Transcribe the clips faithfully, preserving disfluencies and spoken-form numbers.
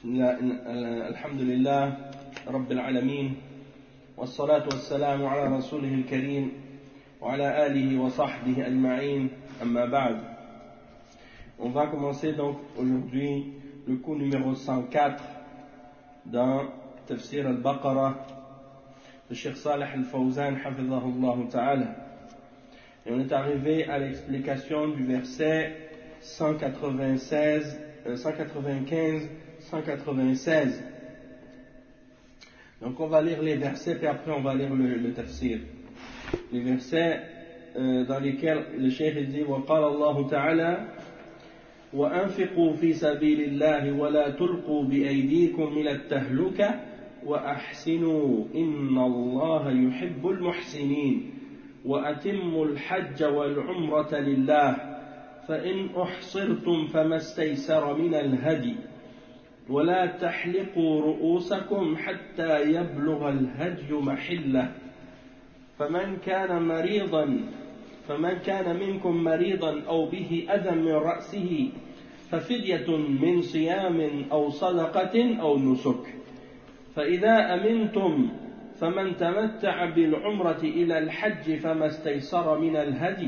الحمد لله رب العالمين والصلاة والسلام على رسوله الكريم وعلى آله وصحبه أجمعين أما بعد. On va commencer donc aujourd'hui le cours numéro cent quatre dans Tafsir al-Baqarah de Cheikh Salih al-Fawzan hafidhahullah ta'ala. Et on est arrivé à l'explication du verset cent quatre-vingt-seize, euh, cent quatre-vingt-quinze, cent quatre-vingt-seize. Donc on va lire les versets puis après on va lire le, le tafsir. Les versets euh, dans lesquels le cheikh dit وقال الله تعالى وأنفقوا في سبيل الله ولا تلقوا بأيديكم إلى التهلكة وأحسنوا إن الله يحب المحسنين وأتموا الحج والعمرة لله فإن أحصرتم فما استيسر من الهدي ولا تحلقوا رؤوسكم حتى يبلغ الهدي محله فمن كان مريضا فمن كان منكم مريضا أو به أذى من رأسه ففدية من صيام أو صدقة أو نسك فإذا أمنتم فمن تمتع بالعمرة إلى الحج فما استيسر من الهدي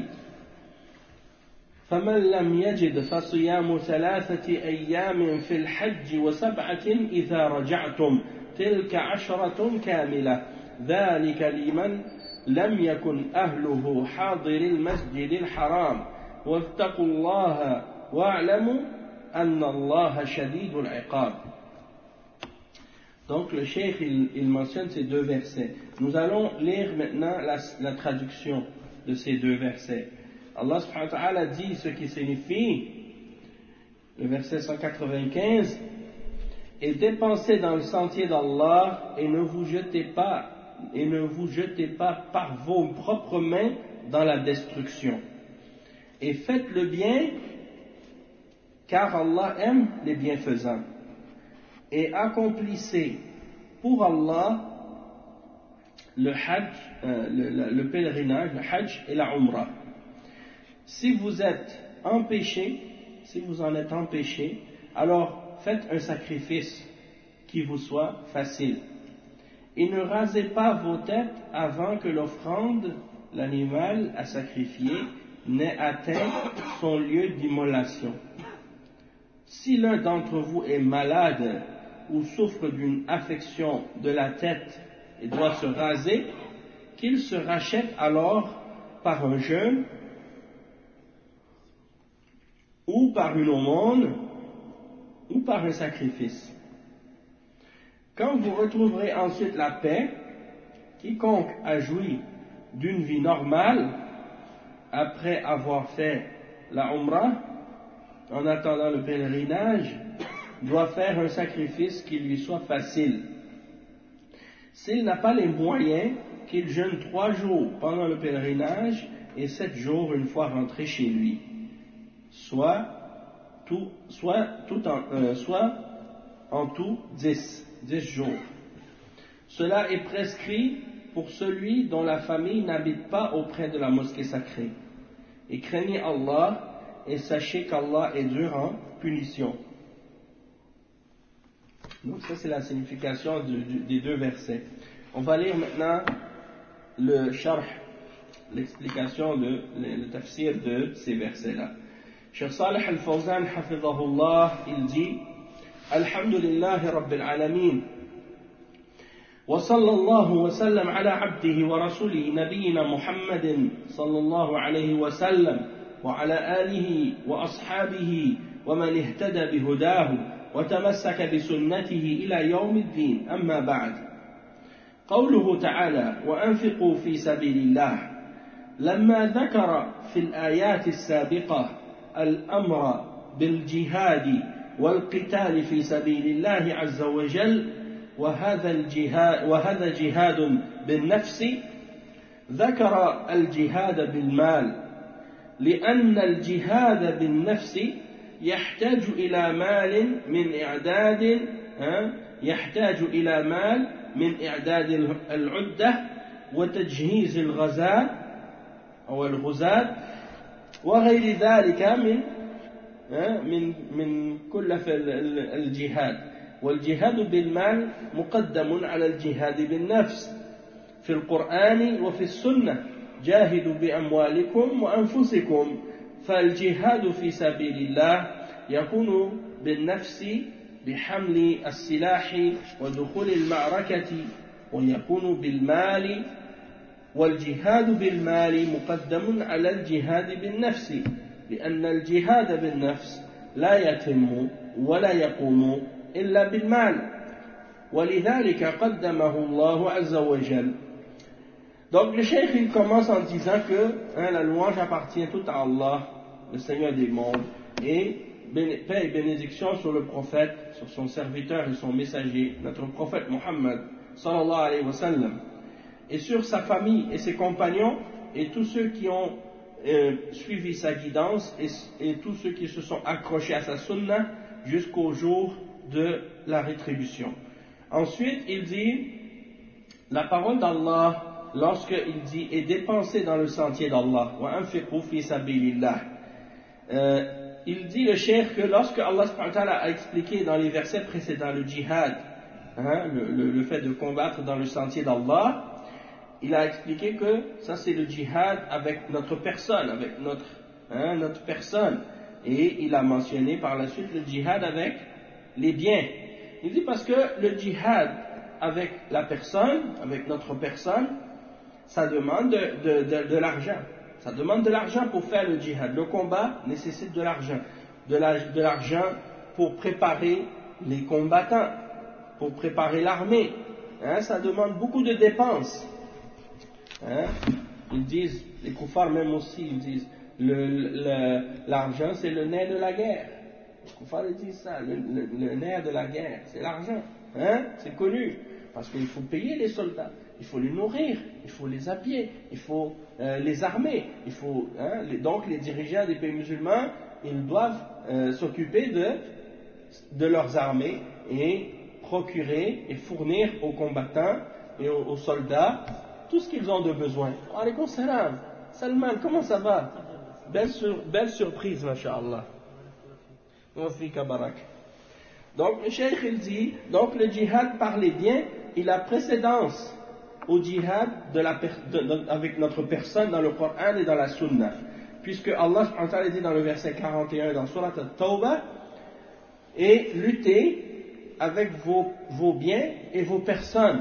فمن لم يجد فصيام ثلاثة أيام في الحج وسبعة إذا رجعتم تلك عشرة كاملة ذلك لمن لم يكن أهله حاضر المسجد الحرام واتقوا الله واعلموا أن الله شديد العقاب. Donc le cheikh il, il mentionne ces deux versets. Nous allons lire maintenant la, la traduction de ces deux versets. Allah subhanahu wa ta'ala dit ce qui signifie le verset cent quatre-vingt-quinze: et dépensez dans le sentier d'Allah et ne vous jetez pas et ne vous jetez pas par vos propres mains dans la destruction, et faites le bien car Allah aime les bienfaisants, et accomplissez pour Allah le hajj, euh, le, le, le pèlerinage, le hajj et la umrah. Si vous êtes empêché, si vous en êtes empêché, alors faites un sacrifice qui vous soit facile. Et ne rasez pas vos têtes avant que l'offrande, l'animal à sacrifier, n'ait atteint son lieu d'immolation. Si l'un d'entre vous est malade ou souffre d'une affection de la tête et doit se raser, qu'il se rachète alors par un jeûne ou par une aumône ou par un sacrifice. Quand vous retrouverez ensuite la paix, quiconque a joui d'une vie normale après avoir fait la umrah, en attendant le pèlerinage, doit faire un sacrifice qui lui soit facile. S'il n'a pas les moyens, qu'il jeûne trois jours pendant le pèlerinage et sept jours une fois rentré chez lui, soit tout, soit tout en, euh, soit en tout dix. dix jours. Cela est prescrit pour celui dont la famille n'habite pas auprès de la mosquée sacrée. Et craignez Allah et sachez qu'Allah est dur en punition. Donc ça c'est la signification de, de, des deux versets. On va lire maintenant le sharh, l'explication de le, le tafsir de ces versets-là. Cheikh Salih al-Fawzan hafidhahullah, il dit: الحمد لله رب العالمين وصلى الله وسلم على عبده ورسوله نبينا محمد صلى الله عليه وسلم وعلى آله وأصحابه ومن اهتدى بهداه وتمسك بسنته إلى يوم الدين أما بعد. قوله تعالى وأنفقوا في سبيل الله لما ذكر في الآيات السابقة الأمر بالجهاد والقتال في سبيل الله عز وجل وهذا الجهاد وهذا جهاد بالنفس، ذكر الجهاد بالمال لأن الجهاد بالنفس يحتاج إلى مال من إعداد يحتاج إلى مال من إعداد العدة وتجهيز الغزاة أو الغزاة وغير ذلك من من من كلف الجهاد والجهاد بالمال مقدم على الجهاد بالنفس في القرآن وفي السنة جاهدوا بأموالكم وأنفسكم فالجهاد في سبيل الله يكون بالنفس بحمل السلاح ودخول المعركة ويكون بالمال والجهاد بالمال مقدم على الجهاد بالنفس لأن الجهاد بالنفس لا يتم ولا يقوم إلا بالمال ولذلك قدمه الله عز وجل. Donc le cheikh il commence en disant que hein, la louange appartient tout à Allah, le Seigneur des mondes, et paix et bénédiction sur le prophète, sur son serviteur et son messager, notre prophète Muhammad sallallahu alayhi wa sallam, et sur sa famille et ses compagnons et tous ceux qui ont euh, suivi sa guidance et, et tous ceux qui se sont accrochés à sa sunna jusqu'au jour de la rétribution. Ensuite il dit la parole d'Allah lorsqu'il dit et dépensez dans le sentier d'Allah wa anfiqu fi sabilillah. Euh, il dit le cheikh que lorsque Allah subhanahu wa ta'ala a expliqué dans les versets précédents le djihad, hein, le, le, le fait de combattre dans le sentier d'Allah, il a expliqué que ça c'est le djihad avec notre personne, avec notre, hein, notre personne, et il a mentionné par la suite le djihad avec les biens. Il dit parce que le djihad avec la personne, avec notre personne, ça demande de, de, de, de l'argent. Ça demande de l'argent pour faire le djihad. Le combat nécessite de l'argent. De, la, de l'argent pour préparer les combattants, pour préparer l'armée. Hein, ça demande beaucoup de dépenses. Hein, ils disent, les koufars même aussi, ils disent, le, le, l'argent c'est le nerf de la guerre. Les koufars ils disent ça, le, le, le nerf de la guerre, c'est l'argent. Hein, c'est connu. Parce qu'il faut payer les soldats, il faut les nourrir, il faut les habiller, il faut euh, les armer, il faut, hein, les, donc les dirigeants des pays musulmans, ils doivent euh, s'occuper de, de leurs armées et procurer et fournir aux combattants et aux, aux soldats tout ce qu'ils ont de besoin. Alaykoum salam, Salman, comment ça va? Belle, sur, belle surprise, masha'Allah. Wa fika barak. Donc le cheikh il dit, donc le djihad par les biens, il a précédence au djihad de la, de, de, avec notre personne dans le Coran et dans la Sunna. Puisque Allah subhanahu wa ta'ala dit dans le verset quarante et un dans Surat At-Tawbah, et luttez avec vos, vos biens et vos personnes.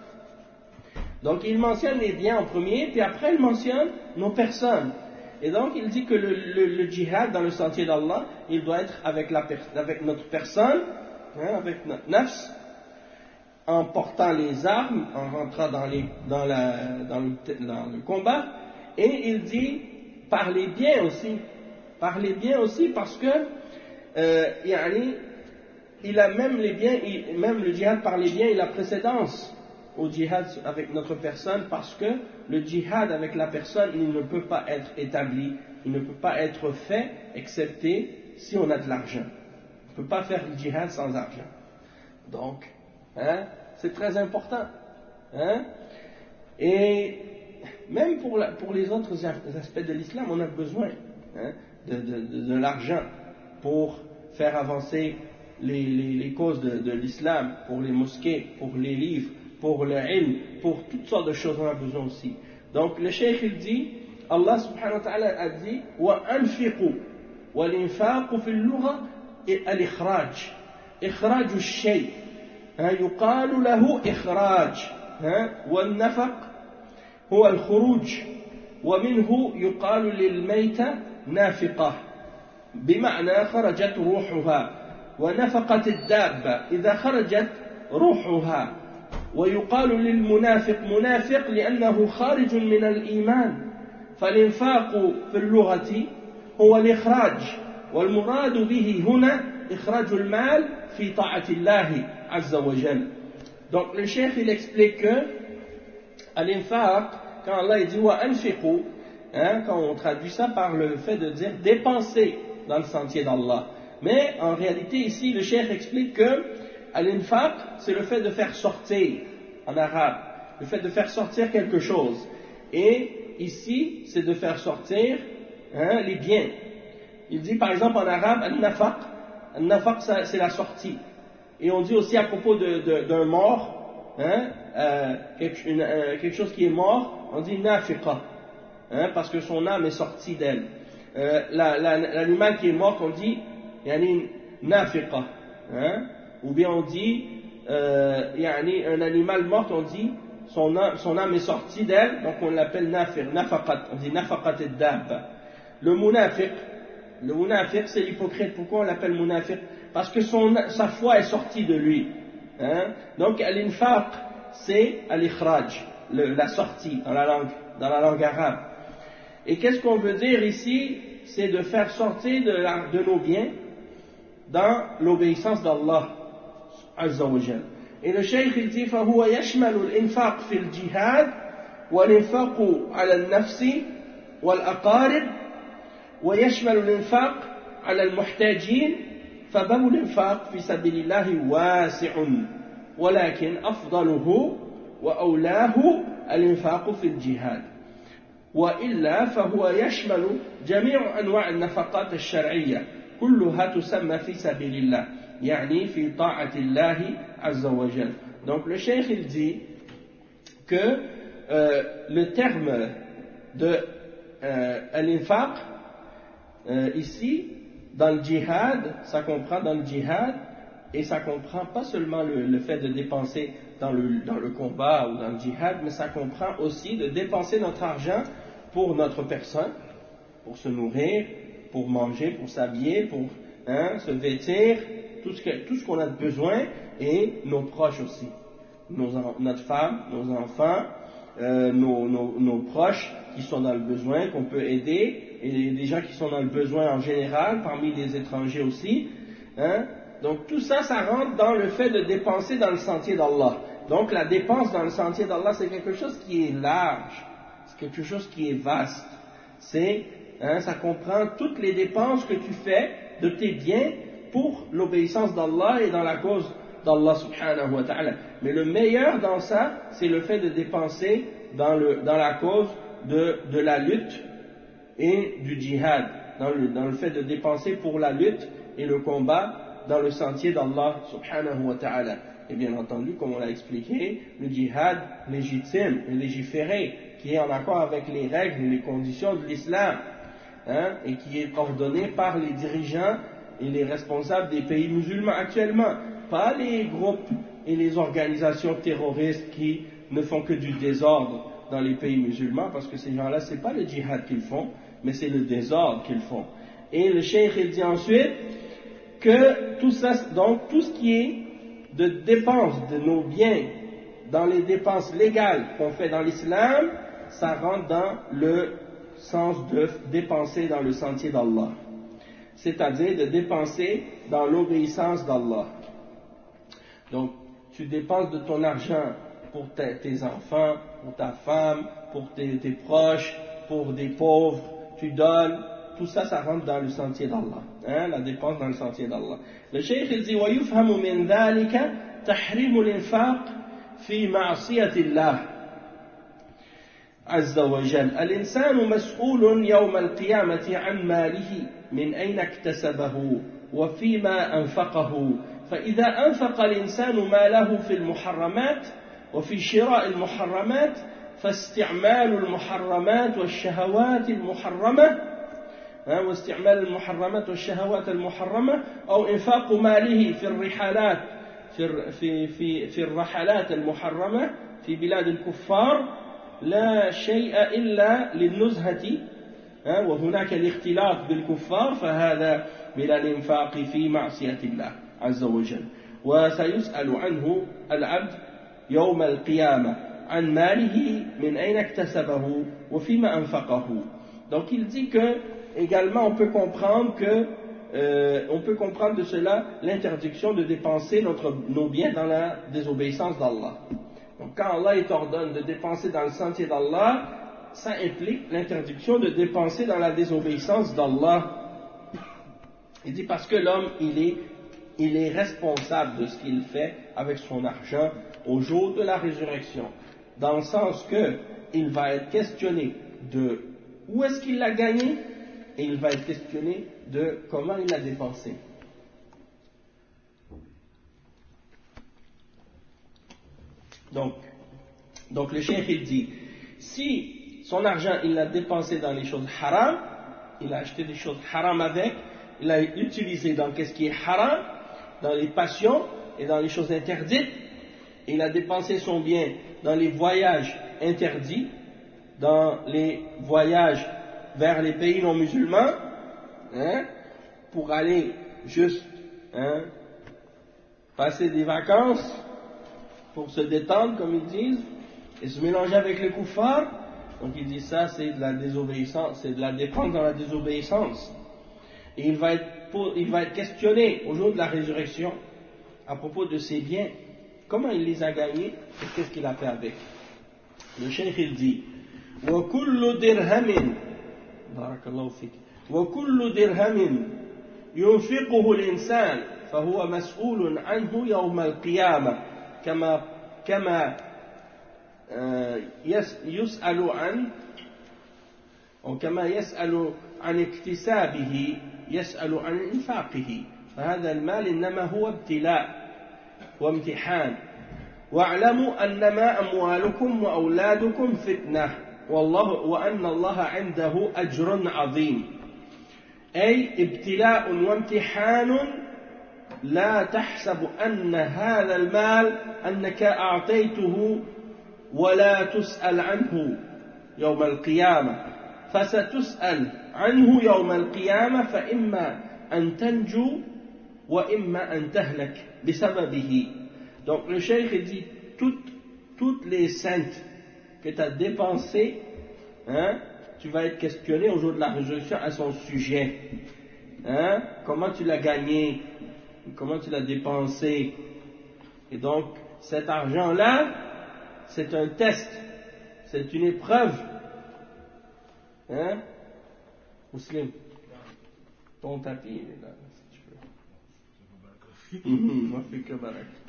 Donc il mentionne les biens en premier, puis après il mentionne nos personnes. Et donc il dit que le, le, le djihad dans le sentier d'Allah, il doit être avec, la, avec notre personne, hein, avec notre nafs, en portant les armes, en rentrant dans, les, dans, la, dans, le, dans le combat, et il dit par les biens aussi, par les biens aussi parce que euh, yani, il a même les biens, il, même le djihad par les biens, il a précédence au djihad avec notre personne parce que le djihad avec la personne, il ne peut pas être établi, il ne peut pas être fait excepté si on a de l'argent. On ne peut pas faire le djihad sans argent. Donc, hein, c'est très important. Hein? Et même pour, la, pour les autres aspects de l'islam, on a besoin hein, de, de, de, de l'argent pour faire avancer les, les, les causes de, de l'islam, pour les mosquées, pour les livres, pour le ilm, pour toutes sortes de choses, on a besoin aussi. Donc le cheikh il dit, Allah subhanahu wa ta'ala a dit wa anfiqu wa l'infaqu fil lugha al-ikhraj ikhraj al-shay yuqalu lahu ikhraj wal nafaq huwa al-khuruj wa minhu yuqalu lil mayta nafiqah بمعنى خرجت روحها ونفقت الدابة إذا خرجت روحها ويقال للمنافق منافق لأنه خارج من الإيمان فالإنفاق في اللغة هو الإخراج والمراد به هنا إخراج المال في طاعة الله عز وجل. Donc le cheikh il explique que à l'infaq, quand Allah dit wa anfiqu, hein, quand on traduit ça par le fait de dire dépenser dans le sentier d'Allah, mais en réalité ici le cheikh explique que al-infaq, c'est le fait de faire sortir, en arabe, le fait de faire sortir quelque chose. Et ici, c'est de faire sortir hein, les biens. Il dit par exemple en arabe, al-nafaq, al-nafaq c'est la sortie. Et on dit aussi à propos de, de, d'un mort, hein, euh, quelque, une, euh, quelque chose qui est mort, on dit nafiqa, hein, parce que son âme est sortie d'elle. Euh, la, la, l'animal qui est mort, on dit yani nafiqa, hein, ou bien on dit euh, yani un animal mort, on dit son âme, son âme est sortie d'elle, donc on l'appelle nafir, nafaqat, on dit nafaqat ad-dabba. Le munafiq, le munafiq c'est l'hypocrite. Pourquoi on l'appelle munafiq? Parce que son, sa foi est sortie de lui, hein? Donc al-infaq c'est al-ikhraj, la sortie dans la langue, dans la langue arabe. Et qu'est-ce qu'on veut dire ici? C'est de faire sortir de, la, de nos biens dans l'obéissance d'Allah Azza wa Jal. Et le cheikh il dit فهو يشمل الإنفاق في الجهاد والإنفاق على النفس والأقارب ويشمل الإنفاق على المحتاجين فباب الإنفاق في سبيل الله واسع ولكن أفضله وأولاه الإنفاق في الجهاد وإلا فهو يشمل جميع أنواع النفقات الشرعية كلها تسمى في سبيل الله يعني في طاعة الله عز وجل. Donc le cheikh il dit que euh, le terme de euh, al-infaq euh, ici dans le djihad, ça comprend dans le djihad et ça comprend pas seulement le, le fait de dépenser dans le, dans le combat ou dans le djihad, mais ça comprend aussi de dépenser notre argent pour notre personne, pour se nourrir, pour manger, pour s'habiller, pour hein, se vêtir, tout ce, que, tout ce qu'on a besoin, et nos proches aussi, nos, notre femme, nos enfants, euh, nos, nos, nos proches qui sont dans le besoin, qu'on peut aider, et des gens qui sont dans le besoin en général, parmi les étrangers aussi. Hein. Donc tout ça, ça rentre dans le fait de dépenser dans le sentier d'Allah. Donc la dépense dans le sentier d'Allah, c'est quelque chose qui est large, c'est quelque chose qui est vaste. C'est, hein, ça comprend toutes les dépenses que tu fais de tes biens pour l'obéissance d'Allah et dans la cause d'Allah subhanahu wa ta'ala. Mais le meilleur dans ça, c'est le fait de dépenser dans, le, dans la cause de, de la lutte et du djihad, dans le, dans le fait de dépenser pour la lutte et le combat dans le sentier d'Allah subhanahu wa ta'ala. Et bien entendu, comme on l'a expliqué, le djihad légitime et légiféré, qui est en accord avec les règles et les conditions de l'islam, hein, et qui est ordonné par les dirigeants et les responsables des pays musulmans actuellement, pas les groupes et les organisations terroristes qui ne font que du désordre dans les pays musulmans, parce que ces gens-là, c'est pas le djihad qu'ils font, mais c'est le désordre qu'ils font. Et le cheikh il dit ensuite que tout ça, donc tout ce qui est de dépenses de nos biens dans les dépenses légales qu'on fait dans l'islam, ça rentre dans le sens de dépenser dans le sentier d'Allah, c'est-à-dire de dépenser dans l'obéissance d'Allah. Donc tu dépenses de ton argent pour tes, tes enfants, pour ta femme, pour tes, tes proches, pour des pauvres, tu donnes, tout ça, ça rentre dans le sentier d'Allah, hein, la dépense dans le sentier d'Allah. Le cheikh il dit وَيُفْهَمُ مِنْ ذَلِكَ تَحْرِيمُ الْإِنْفَاقِ فِي مَعْصِيَةِ اللَّهِ عز وجل. الإنسان مسؤول يوم القيامة عن ماله من أين اكتسبه وفيما أنفقه، فإذا أنفق الإنسان ماله في المحرمات وفي شراء المحرمات فاستعمال المحرمات والشهوات المحرمة واستعمال المحرمات والشهوات المحرمة أو إنفاق ماله في الرحلات في في في في الرحلات المحرمة في بلاد الكفار لا شيء إلا للنزهة وهناك الاختلاط بالكفار فهذا من الإنفاق في معصية الله عز وجل. وسيسأل عنه العبد يوم القيامة عن ماله من أين اكتسبه وفيما أنفقه. Donc il dit que également on peut comprendre que euh, on peut comprendre de cela l'interdiction de dépenser notre, nos biens dans la désobéissance d'Allah. Donc quand Allah t'ordonne de dépenser dans le sentier d'Allah, ça implique l'interdiction de dépenser dans la désobéissance d'Allah. Il dit parce que l'homme il est, il est responsable de ce qu'il fait avec son argent au jour de la résurrection, dans le sens que il va être questionné de où est-ce qu'il l'a gagné et il va être questionné de comment il l'a dépensé. Donc, donc le cheikh il dit, si son argent il l'a dépensé dans les choses haram, il a acheté des choses haram avec, il l'a utilisé dans qu'est-ce qui est haram, dans les passions et dans les choses interdites, il a dépensé son bien dans les voyages interdits, dans les voyages vers les pays non musulmans, hein, pour aller juste hein, passer des vacances, pour se détendre comme ils disent, et se mélanger avec les koufars. Donc il dit ça c'est de la désobéissance, c'est de la dépense dans la désobéissance. Et il va être, il va être questionné au jour de la résurrection à propos de ses biens, comment il les a gagnés et qu'est-ce qu'il a fait avec. Le cheikh il dit وَكُلُّ دِرْهَمٍ بارك الله فيك وَكُلُّ دِرْهَمٍ يُنْفِقُهُ الْإِنسان فهو مسؤول عنه يوم القيامة كما كما يسأل عن أو كما يسأل عن اكتسابه يسأل عن إنفاقه فهذا المال إنما هو ابتلاء وامتحان واعلموا أنما أموالكم وأولادكم فتنة والله وأن الله عنده أجر عظيم أي ابتلاء وامتحان لا تحسب أن هذا المال أنك أعطيته ولا تسأل عنه يوم القيامة فستسأل عنه يوم القيامة فإما أن تنجو وإما أن تهلك بسببه. Donc le cheikh dit toutes, toutes les saintes que tu as dépensées, hein, tu vas être questionné au jour de la résurrection à son sujet. Hein, comment tu l'as gagné, comment tu l'as dépensé. Et donc cet argent-là, c'est un test, c'est une épreuve. Hein, Muslim, ton tapis il est là, si tu veux.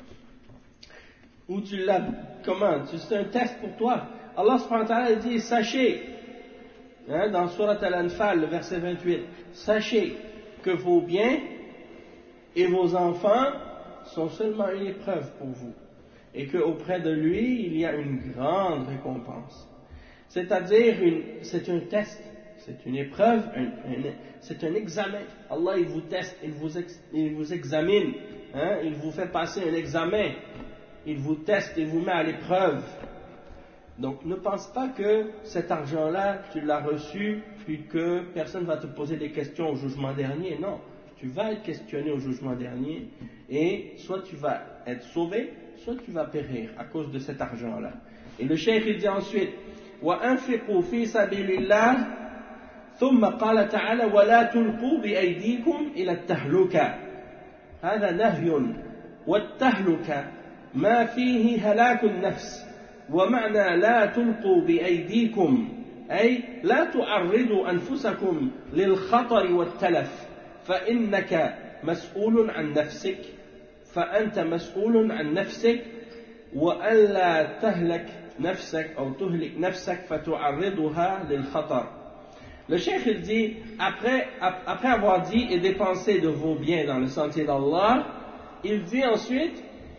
Où tu l'as, comment, c'est un test pour toi. Allah subhanahu wa ta'ala dit, sachez, hein, dans Surat Al-Anfal, le verset vingt-huit, sachez que vos biens et vos enfants sont seulement une épreuve pour vous, et qu'auprès de lui, il y a une grande récompense. C'est-à-dire, une, c'est un test, c'est une épreuve, un, un, c'est un examen. Allah, il vous teste, il vous, ex, il vous examine, hein, il vous fait passer un examen, il vous teste, il vous met à l'épreuve. Donc, ne pense pas que cet argent-là, tu l'as reçu, puis que personne ne va te poser des questions au jugement dernier. Non, tu vas être questionné au jugement dernier, et soit tu vas être sauvé, soit tu vas périr à cause de cet argent-là. Et le cheikh il dit ensuite, وَأَنْفِقُوا فِي سَبِيلِ اللَّهِ ثُمَّ قَالَ تَعَالَى وَلَا تُلْقُوا بِأَيْدِيكُمْ إِلَى التَّهْلُكَةِ هذا نهي والتهلكة ما فيه هلاك النفس ومعنى لا تلقوا بأيديكم أي لا تعرضوا أنفسكم للخطر والتلف فإنك مسؤول عن نفسك فأنت مسؤول عن نفسك وألا تهلك نفسك أو تهلك نفسك فتعرضها للخطر. Le cheikh il dit, après, après avoir dit et dépensé de vos biens dans le sentier d'Allah, il dit ensuite,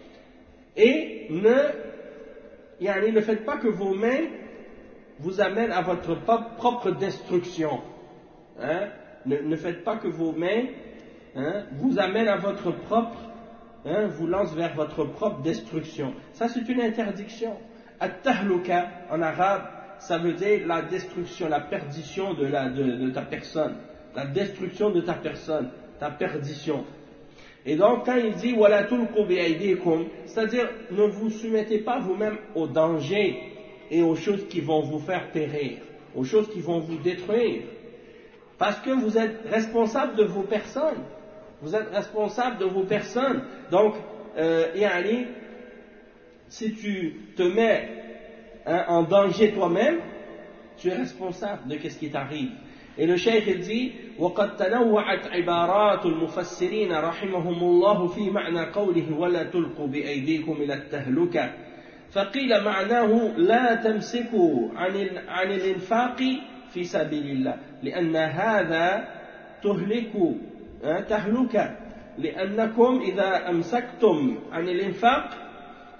et ne, yani, ne faites pas que vos mains vous amènent à votre propre destruction. Hein? Ne, ne faites pas que vos mains hein, vous amènent à votre propre, hein, vous lancent vers votre propre destruction. Ça c'est une interdiction. At-tahluka en arabe, ça veut dire la destruction, la perdition de, la, de, de ta personne, la destruction de ta personne, ta perdition. Et donc quand il dit wala tulqu bi aydikum, c'est-à-dire ne vous soumettez pas vous-même au danger et aux choses qui vont vous faire périr, aux choses qui vont vous détruire, parce que vous êtes responsable de vos personnes, vous êtes responsable de vos personnes. Donc euh, yani, si tu te mets hein, en danger toi-même, tu es responsable de ce qui t'arrive. Et le cheikh il dit وقد تنوعت عبارات المفسرين رحمهم الله في معنى قوله ولا تلقوا بأيديكم إلى التهلكة فقيل معناه لا تمسكوا عن عن الإنفاق في سبيل الله لأن هذا تهلك تهلكة لأنكم إذا أمسكتم عن الإنفاق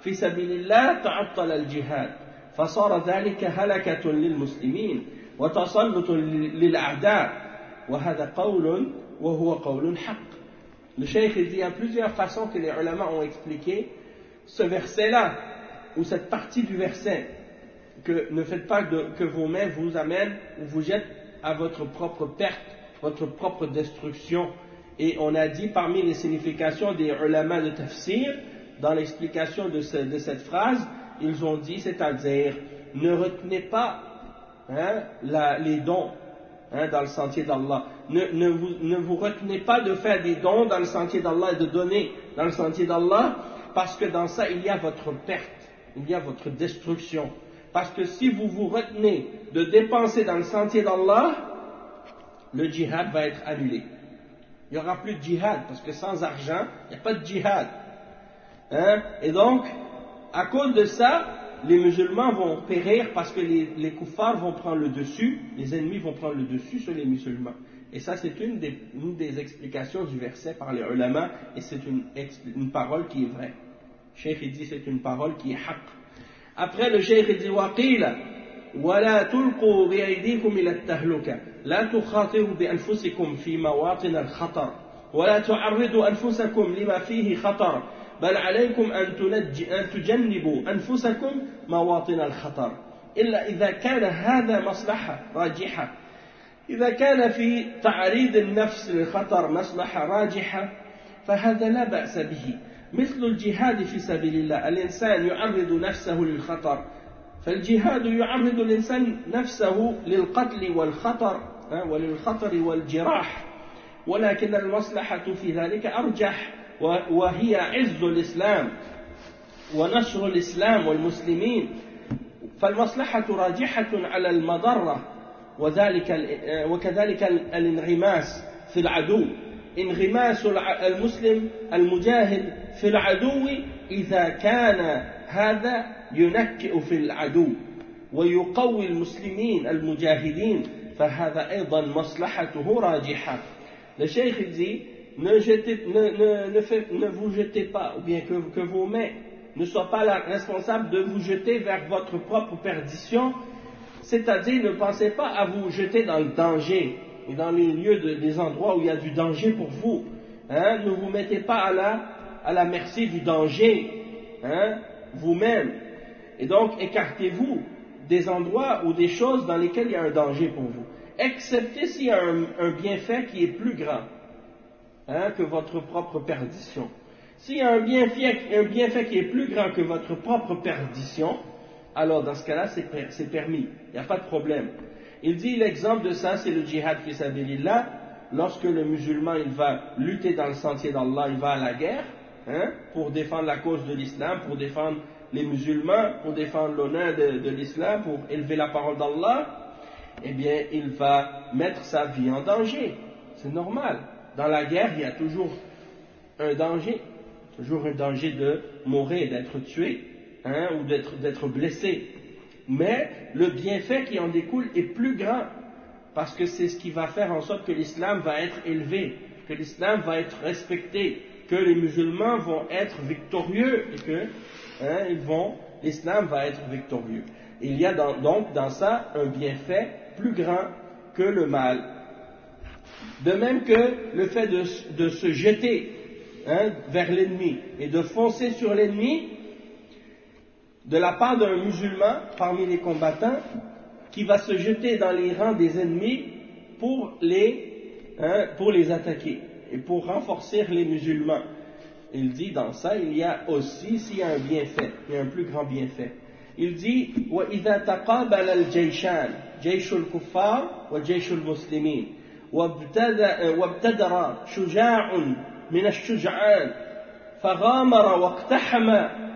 في سبيل الله تعطل الجهاد فصار ذلك هلكة للمسلمين وتسلط للأعداء وهذا قول وهو قول حق. Le cheikh dit il y a plusieurs façons que les ulama ont expliqué ce verset-là ou cette partie du verset, que ne faites pas de, que vos mains vous amènent ou vous jettent à votre propre perte, votre propre destruction. Et on a dit parmi les significations des ulama de tafsir, dans l'explication de, ce, de cette phrase, ils ont dit, c'est-à-dire, ne retenez pas hein, la, les dons hein, dans le sentier d'Allah. Ne, ne, vous, ne vous retenez pas de faire des dons dans le sentier d'Allah et de donner dans le sentier d'Allah, parce que dans ça, il y a votre perte, il y a votre destruction. Parce que si vous vous retenez de dépenser dans le sentier d'Allah, le djihad va être annulé. Il n'y aura plus de djihad, parce que sans argent, il n'y a pas de djihad. Hein? Et donc, à cause de ça, les musulmans vont périr parce que les, les kuffars vont prendre le dessus, les ennemis vont prendre le dessus sur les musulmans. Et ça, c'est une des, une des explications du verset par les ulama, et c'est une, une parole qui est vraie. Le cheikh dit c'est une parole qui est haqq. Après, le cheikh dit waqila ولا تلقوا بأيديكم إلى التهلكة لا تخاطروا بأنفسكم في مواطن الخطر ولا تعرضوا أنفسكم لما فيه خطر بل عليكم أن تجنبوا أنفسكم مواطن الخطر إلا إذا كان هذا مصلحة راجحة إذا كان في تعريض النفس للخطر مصلحة راجحة فهذا لا بأس به مثل الجهاد في سبيل الله الإنسان يعرض نفسه للخطر فالجهاد يعرض الإنسان نفسه للقتل والخطر وللخطر والجراح ولكن المصلحة في ذلك أرجح وهي عز الإسلام ونشر الإسلام والمسلمين فالمصلحة راجحة على المضرة وذلك وكذلك الانغماس في العدو انغماس المسلم المجاهد في العدو إذا كان هذا ينكئ في العدو ويقوي المسلمين المجاهدين فهذا أيضا مصلحته راجحة. Le cheikh dit ne, jetez, ne, ne, ne, fait, ne vous jetez pas ou bien que, que vos mains ne soient pas responsables de vous jeter vers votre propre perdition, c'est-à-dire ne pensez pas à vous jeter dans le danger et dans les lieux de, des endroits où il y a du danger pour vous hein, ne vous mettez pas à la, à la merci du danger hein, vous-même. Et donc, écartez-vous des endroits ou des choses dans lesquels il y a un danger pour vous, excepté s'il y a un, un bienfait qui est plus grand hein, que votre propre perdition. S'il y a un bienfait, un bienfait qui est plus grand que votre propre perdition, alors dans ce cas-là, c'est, c'est permis, il n'y a pas de problème. Il dit l'exemple de ça, c'est le djihad fi sabilillah. Lorsque le musulman il va lutter dans le sentier d'Allah, il va à la guerre hein, pour défendre la cause de l'islam, pour défendre les musulmans, pour défendre l'honneur de, de l'islam, pour élever la parole d'Allah, eh bien, il va mettre sa vie en danger. C'est normal. Dans la guerre, il y a toujours un danger, toujours un danger de mourir, d'être tué, hein, ou d'être, d'être blessé. Mais le bienfait qui en découle est plus grand, parce que c'est ce qui va faire en sorte que l'islam va être élevé, que l'islam va être respecté, que les musulmans vont être victorieux et que Hein, ils vont, l'islam va être victorieux. Il y a dans, donc dans ça un bienfait plus grand que le mal. De même que le fait de, de se jeter hein, vers l'ennemi et de foncer sur l'ennemi de la part d'un musulman parmi les combattants qui va se jeter dans les rangs des ennemis pour les, hein, pour les attaquer et pour renforcer les musulmans. Il dit dans ça, il y a aussi, s'il y a un bienfait, il y a un plus grand bienfait. Il dit, وَإِذَا تَقَابَلَ الْجَيْشَانِ جَيْشُ الْكُفَّارِ وَجَيْشُ الْمُسْلِمِينَ وابتدر شجاع من الشجعان فغامر واقتحم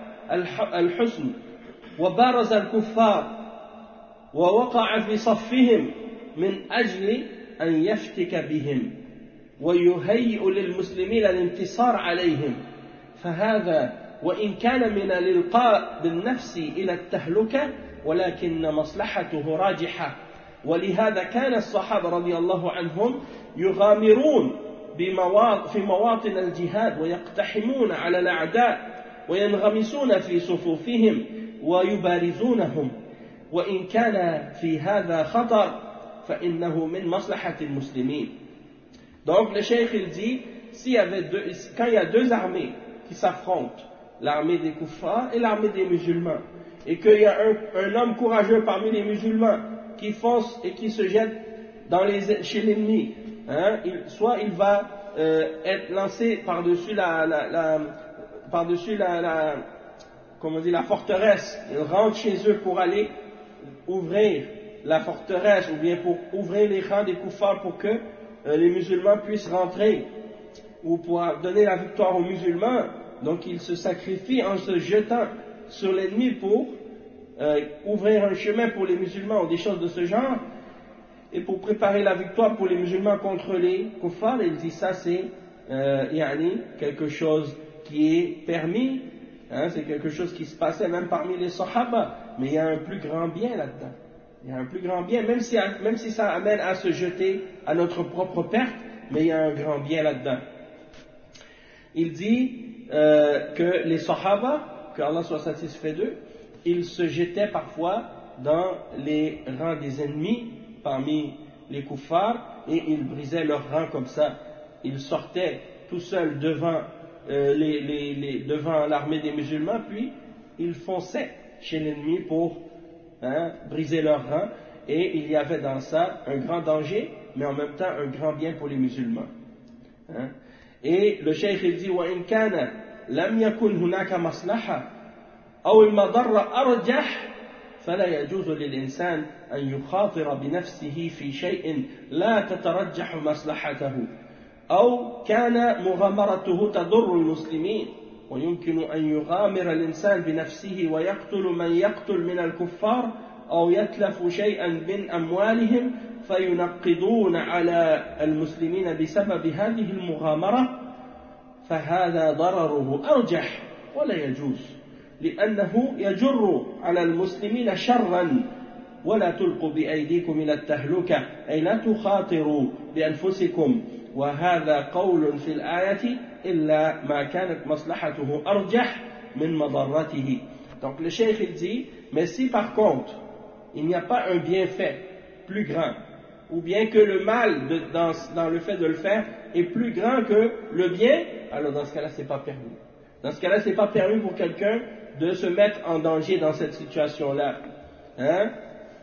الحصن وبارز الكفار ووقع في صفهم من أجل أن يفتك بهم ويهيئ للمسلمين الانتصار عليهم فهذا وإن كان من الإلقاء بالنفس إلى التهلكة ولكن مصلحته راجحة ولهذا كان الصحابة رضي الله عنهم يغامرون في مواطن الجهاد ويقتحمون على الأعداء وينغمسون في صفوفهم ويبارزونهم وإن كان في هذا خطر فإنه من مصلحة المسلمين. Donc le cheikh il dit, s'il y avait deux, quand il y a deux armées qui s'affrontent, l'armée des kuffars et l'armée des musulmans, et qu'il y a un, un homme courageux parmi les musulmans qui fonce et qui se jette dans les, chez l'ennemi, hein, il, soit il va euh, être lancé par-dessus la, la, la par-dessus la, la, comment on dit, la forteresse, il rentre chez eux pour aller ouvrir la forteresse ou bien pour ouvrir les rangs des kuffars pour que euh, les musulmans puissent rentrer ou pour donner la victoire aux musulmans. Donc il se sacrifie en se jetant sur l'ennemi pour euh, ouvrir un chemin pour les musulmans ou des choses de ce genre et pour préparer la victoire pour les musulmans contre les kuffars. Il dit ça c'est euh, yani, quelque chose qui est permis, hein, c'est quelque chose qui se passait même parmi les sahaba, mais il y a un plus grand bien là-dedans. Il y a un plus grand bien, même si, même si ça amène à se jeter à notre propre perte, mais il y a un grand bien là-dedans. Il dit euh, que les sahaba, que Allah soit satisfait d'eux, ils se jetaient parfois dans les rangs des ennemis parmi les kuffars et ils brisaient leurs rangs comme ça. Ils sortaient tout seuls devant, euh, les, les, les, devant l'armée des musulmans, puis ils fonçaient chez l'ennemi pour hein, briser leurs rangs, et il y avait dans ça un grand danger, mais en même temps un grand bien pour les musulmans. Hein. Et le cheikh il dit وإن كان لم يكن هناك مصلحة أو المضرة أرجح فلا يجوز للإنسان أن يخاطر بنفسه في شيء لا تترجح مصلحته أو كان مغامرته تضر المسلمين ويمكن أن يغامر الإنسان بنفسه ويقتل من يقتل من الكفار أو يتلف شيئا من أموالهم فينقضون على المسلمين بسبب هذه المغامرة فهذا ضرره أرجح ولا يجوز لأنه يجر على المسلمين شرا ولا تلقوا بأيديكم إلى التهلكة أي لا تخاطروا بأنفسكم وهذا قول في الآية إلا ما كانت مصلحته أرجح من مضرته. Donc le cheikh il dit, mais si par contre il n'y a pas un bienfait plus grand, ou bien que le mal de, dans, dans le fait de le faire est plus grand que le bien, alors dans ce cas-là c'est pas permis. Dans ce cas-là c'est pas permis pour quelqu'un de se mettre en danger dans cette situation-là. Hein?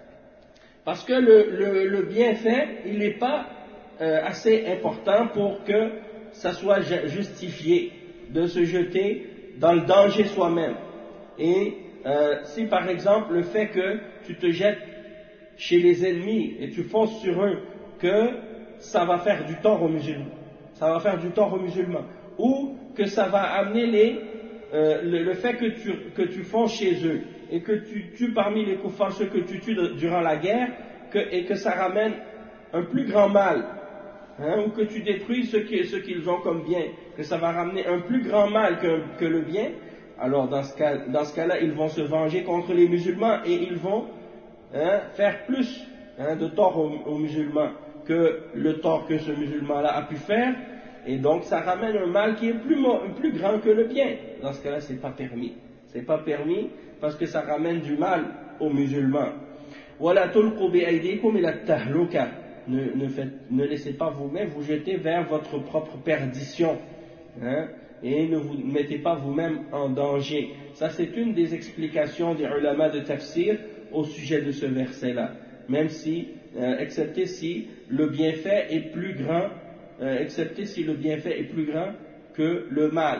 Parce que le, le, le bienfait, il n'est pas euh, assez important pour que ça soit justifié de se jeter dans le danger soi-même. Et euh, si par exemple le fait que tu te jettes chez les ennemis et tu fonces sur eux, que ça va faire du tort aux musulmans, ça va faire du tort aux musulmans, ou que ça va amener les Euh, le, le fait que tu, que tu fonces chez eux et que tu tues parmi les kuffars ceux que tu tues de, durant la guerre que, et que ça ramène un plus grand mal, hein, ou que tu détruis ce qu'ils ce qu'ils ont comme bien, que ça va ramener un plus grand mal que, que le bien, alors dans ce cas, dans ce cas-là ils vont se venger contre les musulmans et ils vont hein, faire plus hein, de tort aux, aux musulmans que le tort que ce musulman-là a pu faire. Et donc ça ramène un mal qui est plus, plus grand que le bien. Dans ce cas-là, c'est pas permis. C'est pas permis parce que ça ramène du mal aux musulmans. وَلَا تُلْقُوا بِأَيْدِيكُمْ إِلَى التَّهْلُكَةِ ne, ne, ne laissez pas vous-même vous jeter vers votre propre perdition. Hein, et ne vous mettez pas vous-même en danger. Ça, c'est une des explications des ulama de tafsir au sujet de ce verset-là. Même si, euh, excepté si le bienfait est plus grand Euh, excepté si le bienfait est plus grand que le mal.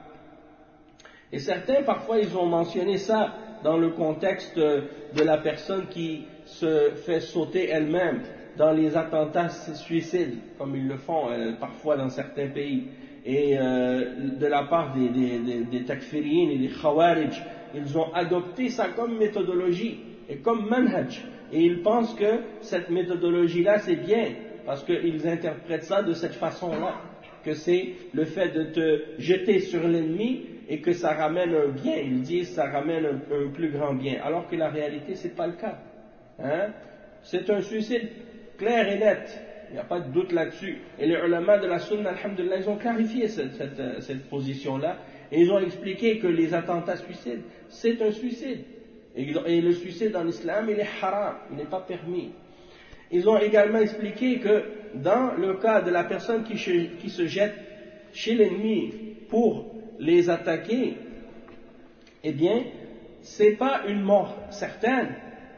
Et certains, parfois, ils ont mentionné ça dans le contexte de la personne qui se fait sauter elle-même dans les attentats suicides, comme ils le font euh, parfois dans certains pays. Et euh, de la part des, des, des, des takfiriyin et des khawarij, ils ont adopté ça comme méthodologie et comme manhaj. Et ils pensent que cette méthodologie-là, c'est bien, parce qu'ils interprètent ça de cette façon-là, que c'est le fait de te jeter sur l'ennemi et que ça ramène un bien. Ils disent que ça ramène un, un plus grand bien, alors que la réalité, ce n'est pas le cas. Hein? C'est un suicide clair et net, il n'y a pas de doute là-dessus. Et les ulama de la sunna, alhamdulillah, ils ont clarifié cette, cette, cette position-là, Et ils ont expliqué que les attentats suicides, c'est un suicide. Et, et le suicide en islam, il est haram, il n'est pas permis. Ils ont également expliqué que dans le cas de la personne qui, qui se jette chez l'ennemi pour les attaquer, eh bien, c'est pas une mort certaine.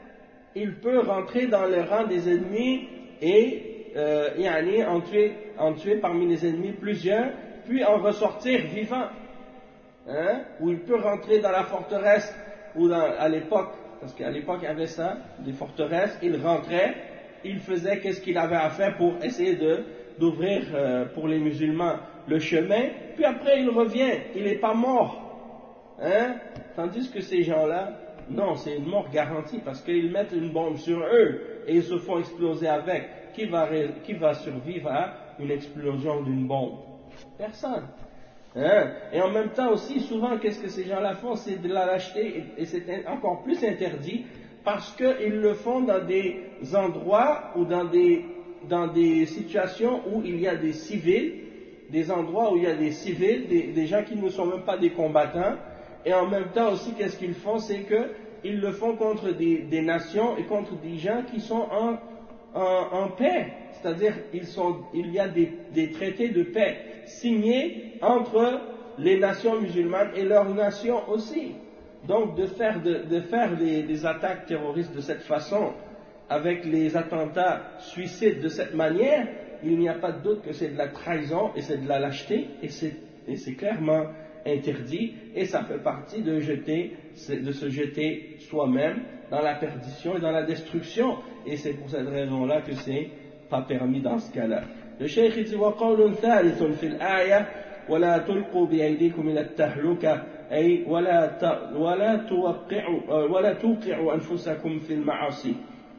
Il peut rentrer dans le rang des ennemis et euh, yani, en, tuer, en tuer parmi les ennemis plusieurs, puis en ressortir vivant. Hein? Ou il peut rentrer dans la forteresse, ou dans, à l'époque, parce qu'à l'époque il y avait ça, des forteresses, il rentrait, il faisait qu'est-ce qu'il avait à faire pour essayer de, d'ouvrir euh, pour les musulmans le chemin, puis après il revient, il n'est pas mort. Hein? Tandis que ces gens-là, non, c'est une mort garantie, parce qu'ils mettent une bombe sur eux, et ils se font exploser avec. Qui va, qui va survivre à une explosion d'une bombe? Personne. Hein? Et en même temps aussi, souvent, qu'est-ce que ces gens-là font? C'est de la lâcheté, et c'est encore plus interdit, parce qu'ils le font dans des endroits ou dans des, dans des situations où il y a des civils, des endroits où il y a des civils, des, des gens qui ne sont même pas des combattants, et en même temps aussi, qu'est-ce qu'ils font? C'est qu'ils le font contre des, des nations et contre des gens qui sont en, en, en paix, c'est-à-dire ils sont, il y a des, des traités de paix signés entre les nations musulmanes et leurs nations aussi. Donc de faire, de, de faire les, des attaques terroristes de cette façon, avec les attentats suicides de cette manière, il n'y a pas de doute que c'est de la trahison et c'est de la lâcheté, et c'est, et c'est clairement interdit, et ça fait partie de, jeter, de se jeter soi-même dans la perdition et dans la destruction, et c'est pour cette raison-là que c'est pas permis dans ce cas-là. Le cheikh dit وقول ثالث في الآية ولا تلقوا بأيديكم إلى التهلكة أي ولا ولا توقعوا ولا توقعوا أنفسكم في المعاصي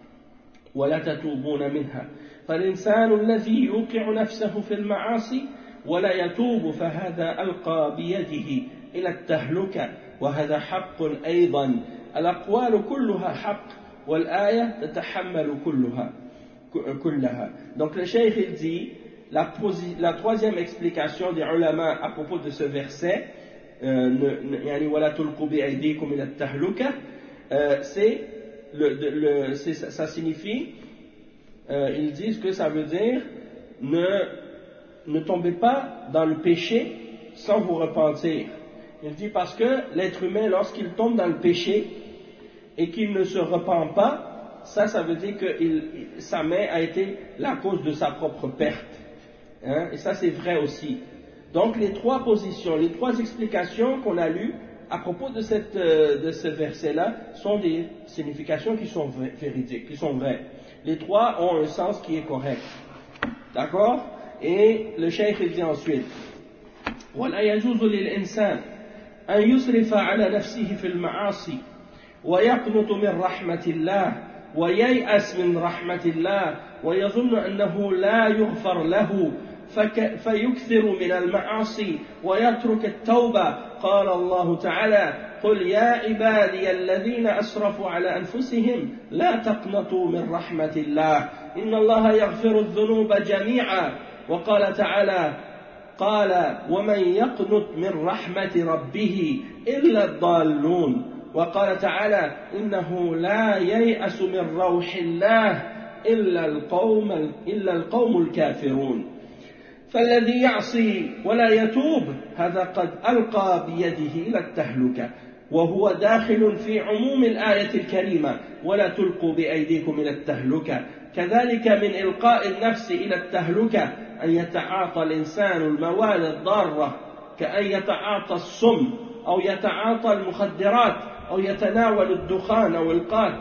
ولا تتوبون منها فالإنسان الذي يوقع نفسه في المعاصي ولا يتوب فهذا ألقى بيده إلى التهلكة وهذا حق أيضا الأقوال كلها حق والآية تتحمل كلها كلها. Donc le cheikh il dit la, la troisième explication des ulama à propos de ce verset يعني ولا تلقوا بأيديكم إلى التهلكة c'est le, le, c'est, ça signifie euh, ils disent que ça veut dire ne, ne tombez pas dans le péché sans vous repentir. Il dit parce que l'être humain lorsqu'il tombe dans le péché et qu'il ne se repent pas, ça, ça veut dire que il, sa main a été la cause de sa propre perte. Hein? Et ça, c'est vrai aussi. Donc, les trois positions, les trois explications qu'on a lues à propos de, cette, euh, de ce verset-là sont des significations qui sont véridiques, qui sont vraies. Les trois ont un sens qui est correct. D'accord? Et le cheikh dit ensuite وَلَا يَجُوزُ لِلْإِنسَانِ أَنْ يُسْرِفَ عَلَى نَفْسِهِ فِي الْمَعَاصِي وَيَقْنُطُ مِنْ رَحْمَةِ اللَّهِ وييأس من رحمة الله ويظن أنه لا يغفر له فيكثر من المعاصي ويترك التوبة. قال الله تعالى قل يا عبادي الذين أسرفوا على أنفسهم لا تقنطوا من رحمة الله إن الله يغفر الذنوب جميعا. وقال تعالى قال ومن يقنط من رحمة ربه إلا الضالون. وقال تعالى إنه لا ييأس من روح الله إلا القوم, إلا القوم الكافرون. فالذي يعصي ولا يتوب هذا قد ألقى بيده إلى التهلكة وهو داخل في عموم الآية الكريمة ولا تلقوا بأيديكم إلى التهلكة. كذلك من إلقاء النفس إلى التهلكة أن يتعاطى الإنسان المواد الضارة كأن يتعاطى السم أو يتعاطى المخدرات أو يتناول الدخان أو القات.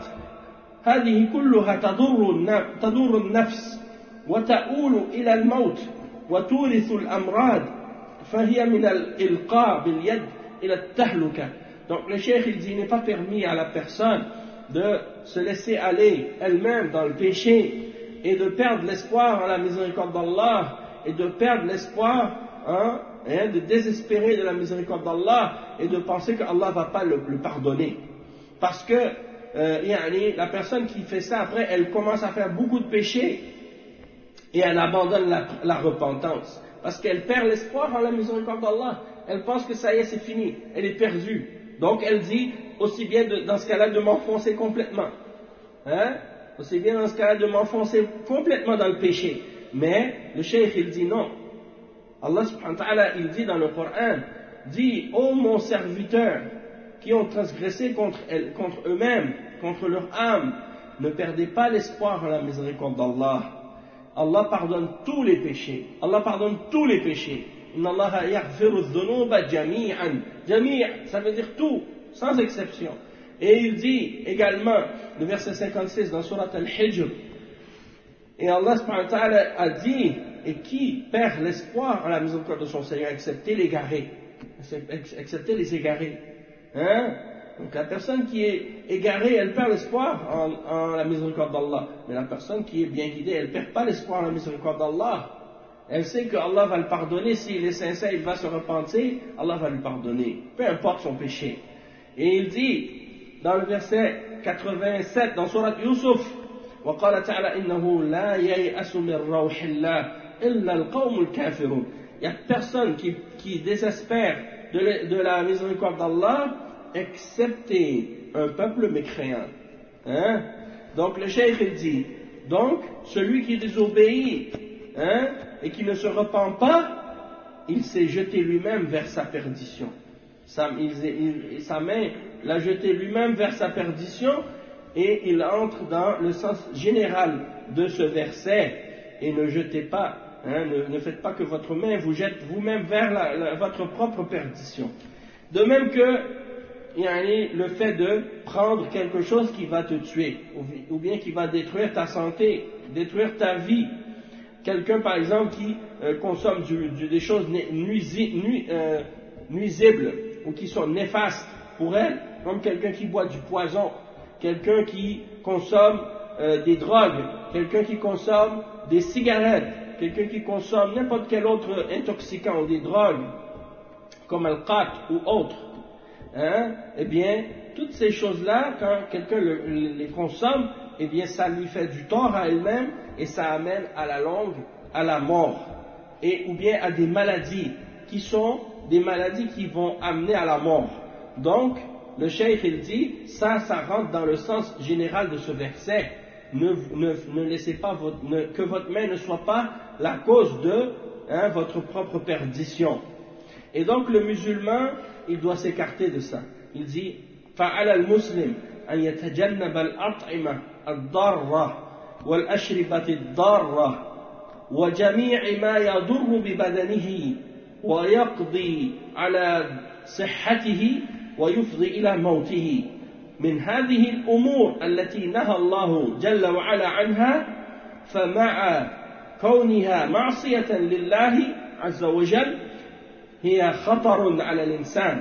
هذه كلها تضر تضر النفس وتؤول إلى الموت وتورث الأمراض فهي من الإلقاء باليد إلى التهلكة. Donc le cheikh il dit il n'est pas permis à la personne de se laisser aller elle-même dans le péché et de perdre l'espoir en la miséricorde d'Allah et de perdre l'espoir hein, hein, de désespérer de la miséricorde d'Allah et de penser qu'Allah ne va pas le, le pardonner. Parce que euh, yani, la personne qui fait ça, après, elle commence à faire beaucoup de péchés et elle abandonne la, la repentance. Parce qu'elle perd l'espoir en la miséricorde d'Allah. elle pense que ça y est, c'est fini, elle est perdue. Donc elle dit, aussi bien de, dans ce cas-là de m'enfoncer complètement. Hein? Aussi bien dans ce cas-là de m'enfoncer complètement dans le péché. Mais le cheikh il dit non. Allah subhanahu wa ta'ala il dit dans le Coran, dit, ô mon serviteur, qui ont transgressé contre, elle, contre eux-mêmes, contre leur âme, ne perdez pas l'espoir en la miséricorde d'Allah. Allah pardonne tous les péchés. Allah pardonne tous les péchés. Inna Allah yaghfiru dhunuba jami'an. Jami', ça veut dire tout, sans exception. Et il dit également, le verset cinquante-six dans Surat Al-Hijr, et Allah subhanahu wa ta'ala a dit, et qui perd l'espoir en la miséricorde de son Seigneur, excepté l'égaré, excepté les égarés. Hein? Donc la personne qui est égarée, elle perd l'espoir en, en la miséricorde d'Allah. Mais la personne qui est bien guidée, elle ne perd pas l'espoir en la miséricorde d'Allah. Elle sait que Allah va le pardonner, s'il est sincère, il va se repentir, Allah va lui pardonner, peu importe son péché. Et il dit, dans le verset quatre-vingt-sept, dans Surat Yusuf, وَقَالَ تَعْلَى إِنَّهُ لَا يَيْأَسُ مِنْ رَوْحِ اللَّهِ إِلَّا الْقَوْمُ الْكَافِرُونَ. Il n'y a personne qui, qui désespère de la, de la miséricorde d'Allah, excepté un peuple mécréant. Hein? Donc le cheikh il dit, donc celui qui désobéit, hein, et qui ne se repent pas, il s'est jeté lui-même vers sa perdition. Sa, il, il, sa main l'a jeté lui-même vers sa perdition, et il entre dans le sens général de ce verset. Et ne jetez pas, hein, ne, ne faites pas que votre main vous jette vous-même vers la, la, votre propre perdition. De même que yani, le fait de prendre quelque chose qui va te tuer, ou, ou bien qui va détruire ta santé, détruire ta vie. Quelqu'un par exemple qui euh, consomme du, du, des choses nuisi, nu, euh, nuisibles ou qui sont néfastes pour elle, comme quelqu'un qui boit du poison, quelqu'un qui consomme euh, des drogues, quelqu'un qui consomme des cigarettes, quelqu'un qui consomme n'importe quel autre intoxicant ou des drogues, comme al-qat ou autre, hein, eh bien, toutes ces choses-là, quand quelqu'un le, les consomme, eh bien, ça lui fait du tort à elle-même et ça amène à la longue à la mort, et ou bien à des maladies qui sont des maladies qui vont amener à la mort. Donc, le cheikh il dit, ça, ça rentre dans le sens général de ce verset. Ne, ne, ne laissez pas votre, ne, que votre main ne soit pas la cause de hein, votre propre perdition. Et donc le musulman, il doit s'écarter de ça. Il dit, فَعَلَى الْمُسْلِمِ أَنْ يَتَجَنَّبَ الْأَطْعِمَةَ الضَّارَّةَ وَالْأَشْرِبَةِ الضَّارَّةَ وَجَمِيعِ مَا يَضُرُّ بِبَدَنِهِ وَيَقْضِي عَلَى صِحَّتِهِ وَيُفْضِي إِلَى مَوْتِهِ من هذه الأمور التي نهى الله جل وعلا عنها فمع كونها معصية لله عز وجل هي خطر على الإنسان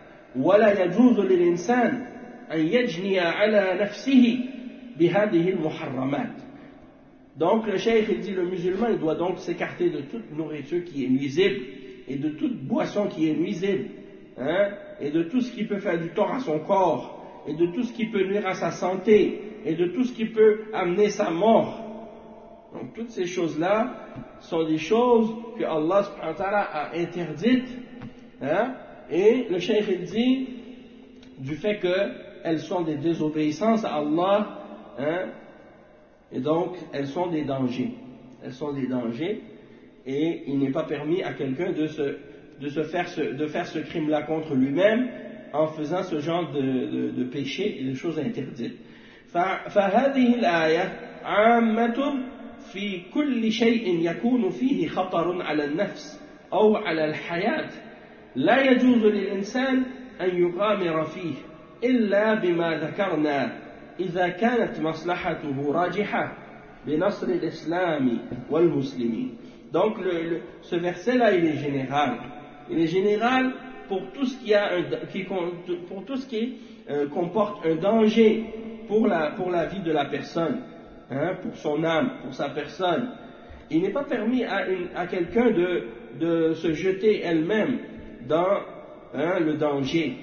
ولا يجوز للإنسان أن يجني على نفسه بهذه المحرمات. Donc le cheikh il dit le musulman il doit donc s'écarter de toute nourriture qui est nuisible et de toute boisson qui est nuisible, hein, et de tout ce qui peut faire du tort à son corps, et de tout ce qui peut nuire à sa santé, et de tout ce qui peut amener sa mort. Donc toutes ces choses-là sont des choses que Allah subhanahu wa ta'ala a interdites, hein, et le cheikh il dit du fait qu'elles sont des désobéissances à Allah, hein, et donc elles sont des dangers. Elles sont des dangers, et il n'est pas permis à quelqu'un de se, de se faire ce, de faire ce crime-là contre lui-même, en faisant ce genre de, de, de péché et de choses interdites. فهذه الآية عامة في كل شيء يكون فيه خطر على النفس أو على الحياة لا يجوز للإنسان أن يغامر فيه إلا بما ذكرنا إذا كانت مصلحته راجحة بنصر الإسلام والمسلمين. Donc le, le, ce verset-là il est général. Il est général pour tout ce qui, a un, qui, pour tout ce qui euh, comporte un danger pour la, pour la vie de la personne, hein, pour son âme, pour sa personne. Il n'est pas permis à, une, à quelqu'un de, de se jeter elle-même dans hein, le danger,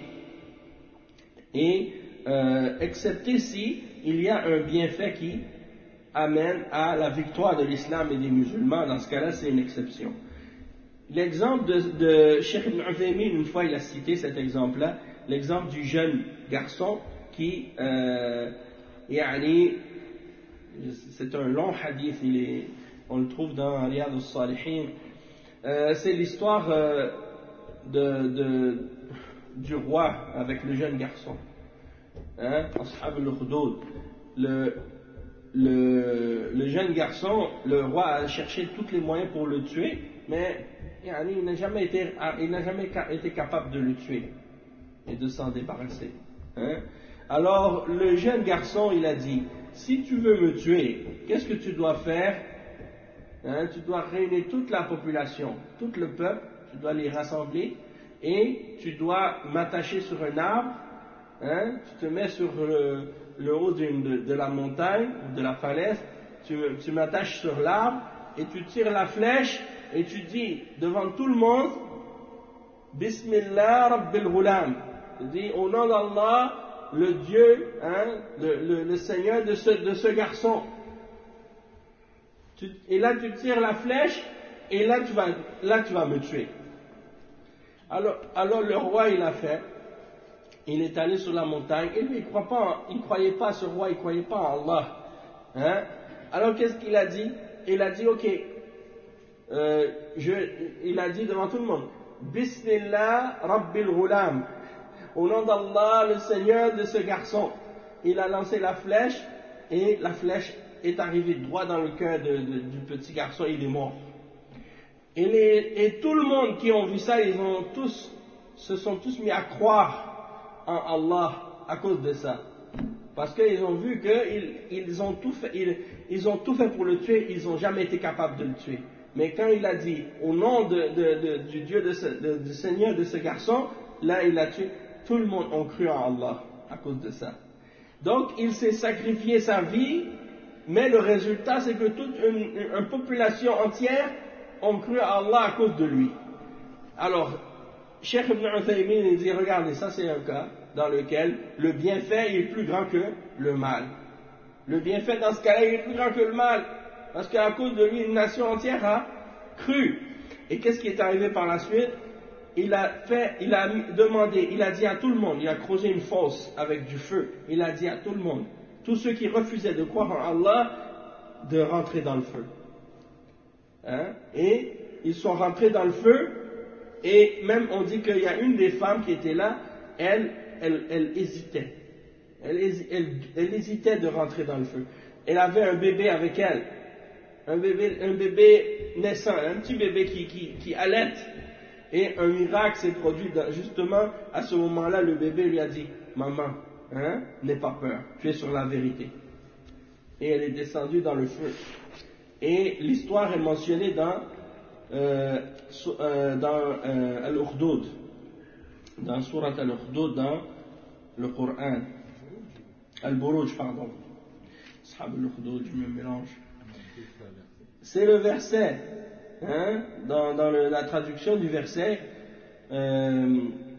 et euh, excepté si il y a un bienfait qui amène à la victoire de l'islam et des musulmans. Dans ce cas-là, c'est une exception. l'exemple de, de Cheikh Ibn Uthaymin, une fois il a cité cet exemple-là, l'exemple du jeune garçon qui, euh, yani, c'est un long hadith, il est, on le trouve dans Riyad al-Salihin, euh, c'est l'histoire euh, de, de, du roi avec le jeune garçon, hein, Ashab al-Ukhdud. Le, le, le jeune garçon, le roi a cherché tous les moyens pour le tuer, mais yani, il n'a jamais été, il n'a jamais été capable de le tuer et de s'en débarrasser. Hein? Alors le jeune garçon, il a dit, si tu veux me tuer, qu'est-ce que tu dois faire? Hein? Tu dois réunir toute la population, tout le peuple, tu dois les rassembler et tu dois m'attacher sur un arbre, hein? Tu te mets sur le, le haut de, de la montagne, de la falaise, tu, tu m'attaches sur l'arbre et tu tires la flèche et tu dis devant tout le monde, Bismillah Rabbil Ghulam. Tu dis au nom d'Allah, le Dieu, hein, le, le, le Seigneur de ce, de ce garçon. Tu, et là tu tires la flèche et là tu vas, là tu vas me tuer. Alors, alors le roi il a fait, il est allé sur la montagne et lui il croit pas, il croyait pas à ce roi, il croyait pas en Allah. Hein? Alors qu'est-ce qu'il a dit? Il a dit ok, euh, je, il a dit devant tout le monde, Bismillah Rabbil Ghulam. Au nom d'Allah, le Seigneur de ce garçon. Il a lancé la flèche et la flèche est arrivée droit dans le cœur de, de, du petit garçon, il est mort. Et, les, et tout le monde qui ont vu ça, ils ont tous, se sont tous mis à croire en Allah à cause de ça. Parce qu'ils ont vu qu'ils ils ont, tout fait, ils, ils ont tout fait pour le tuer, ils n'ont jamais été capables de le tuer. Mais quand il a dit au nom de, de, de, du Dieu, de ce, de, du Seigneur de ce garçon, là il a tué. Tout le monde a cru en Allah à cause de ça. Donc il s'est sacrifié sa vie, mais le résultat c'est que toute une, une population entière a cru en Allah à cause de lui. Alors, Cheikh Ibn Uthaymin il dit, regardez, ça c'est un cas dans lequel le bienfait est plus grand que le mal. Le bienfait dans ce cas-là il est plus grand que le mal, parce qu'à cause de lui une nation entière a cru. Et qu'est-ce qui est arrivé par la suite? Il a fait, il a demandé, il a dit à tout le monde, il a creusé une fosse avec du feu, il a dit à tout le monde, tous ceux qui refusaient de croire en Allah, de rentrer dans le feu. Hein? Et ils sont rentrés dans le feu, et même on dit qu'il y a une des femmes qui était là, elle, elle, elle hésitait. Elle, elle, elle hésitait de rentrer dans le feu. Elle avait un bébé avec elle, un bébé, un bébé naissant, un petit bébé qui, qui, qui allait. Et un miracle s'est produit justement à ce moment-là, le bébé lui a dit, maman, hein, n'aie pas peur, tu es sur la vérité. Et elle est descendue dans le feu. Et l'histoire est mentionnée dans, euh, euh, dans euh, Al-Ukhdud, dans Surat Al-Ukhdud, dans le Coran. Al-Buruj, pardon. Ashab Al-Ukhdud, je me mélange. C'est le verset. Hein, dans, dans le, la traduction du verset, euh,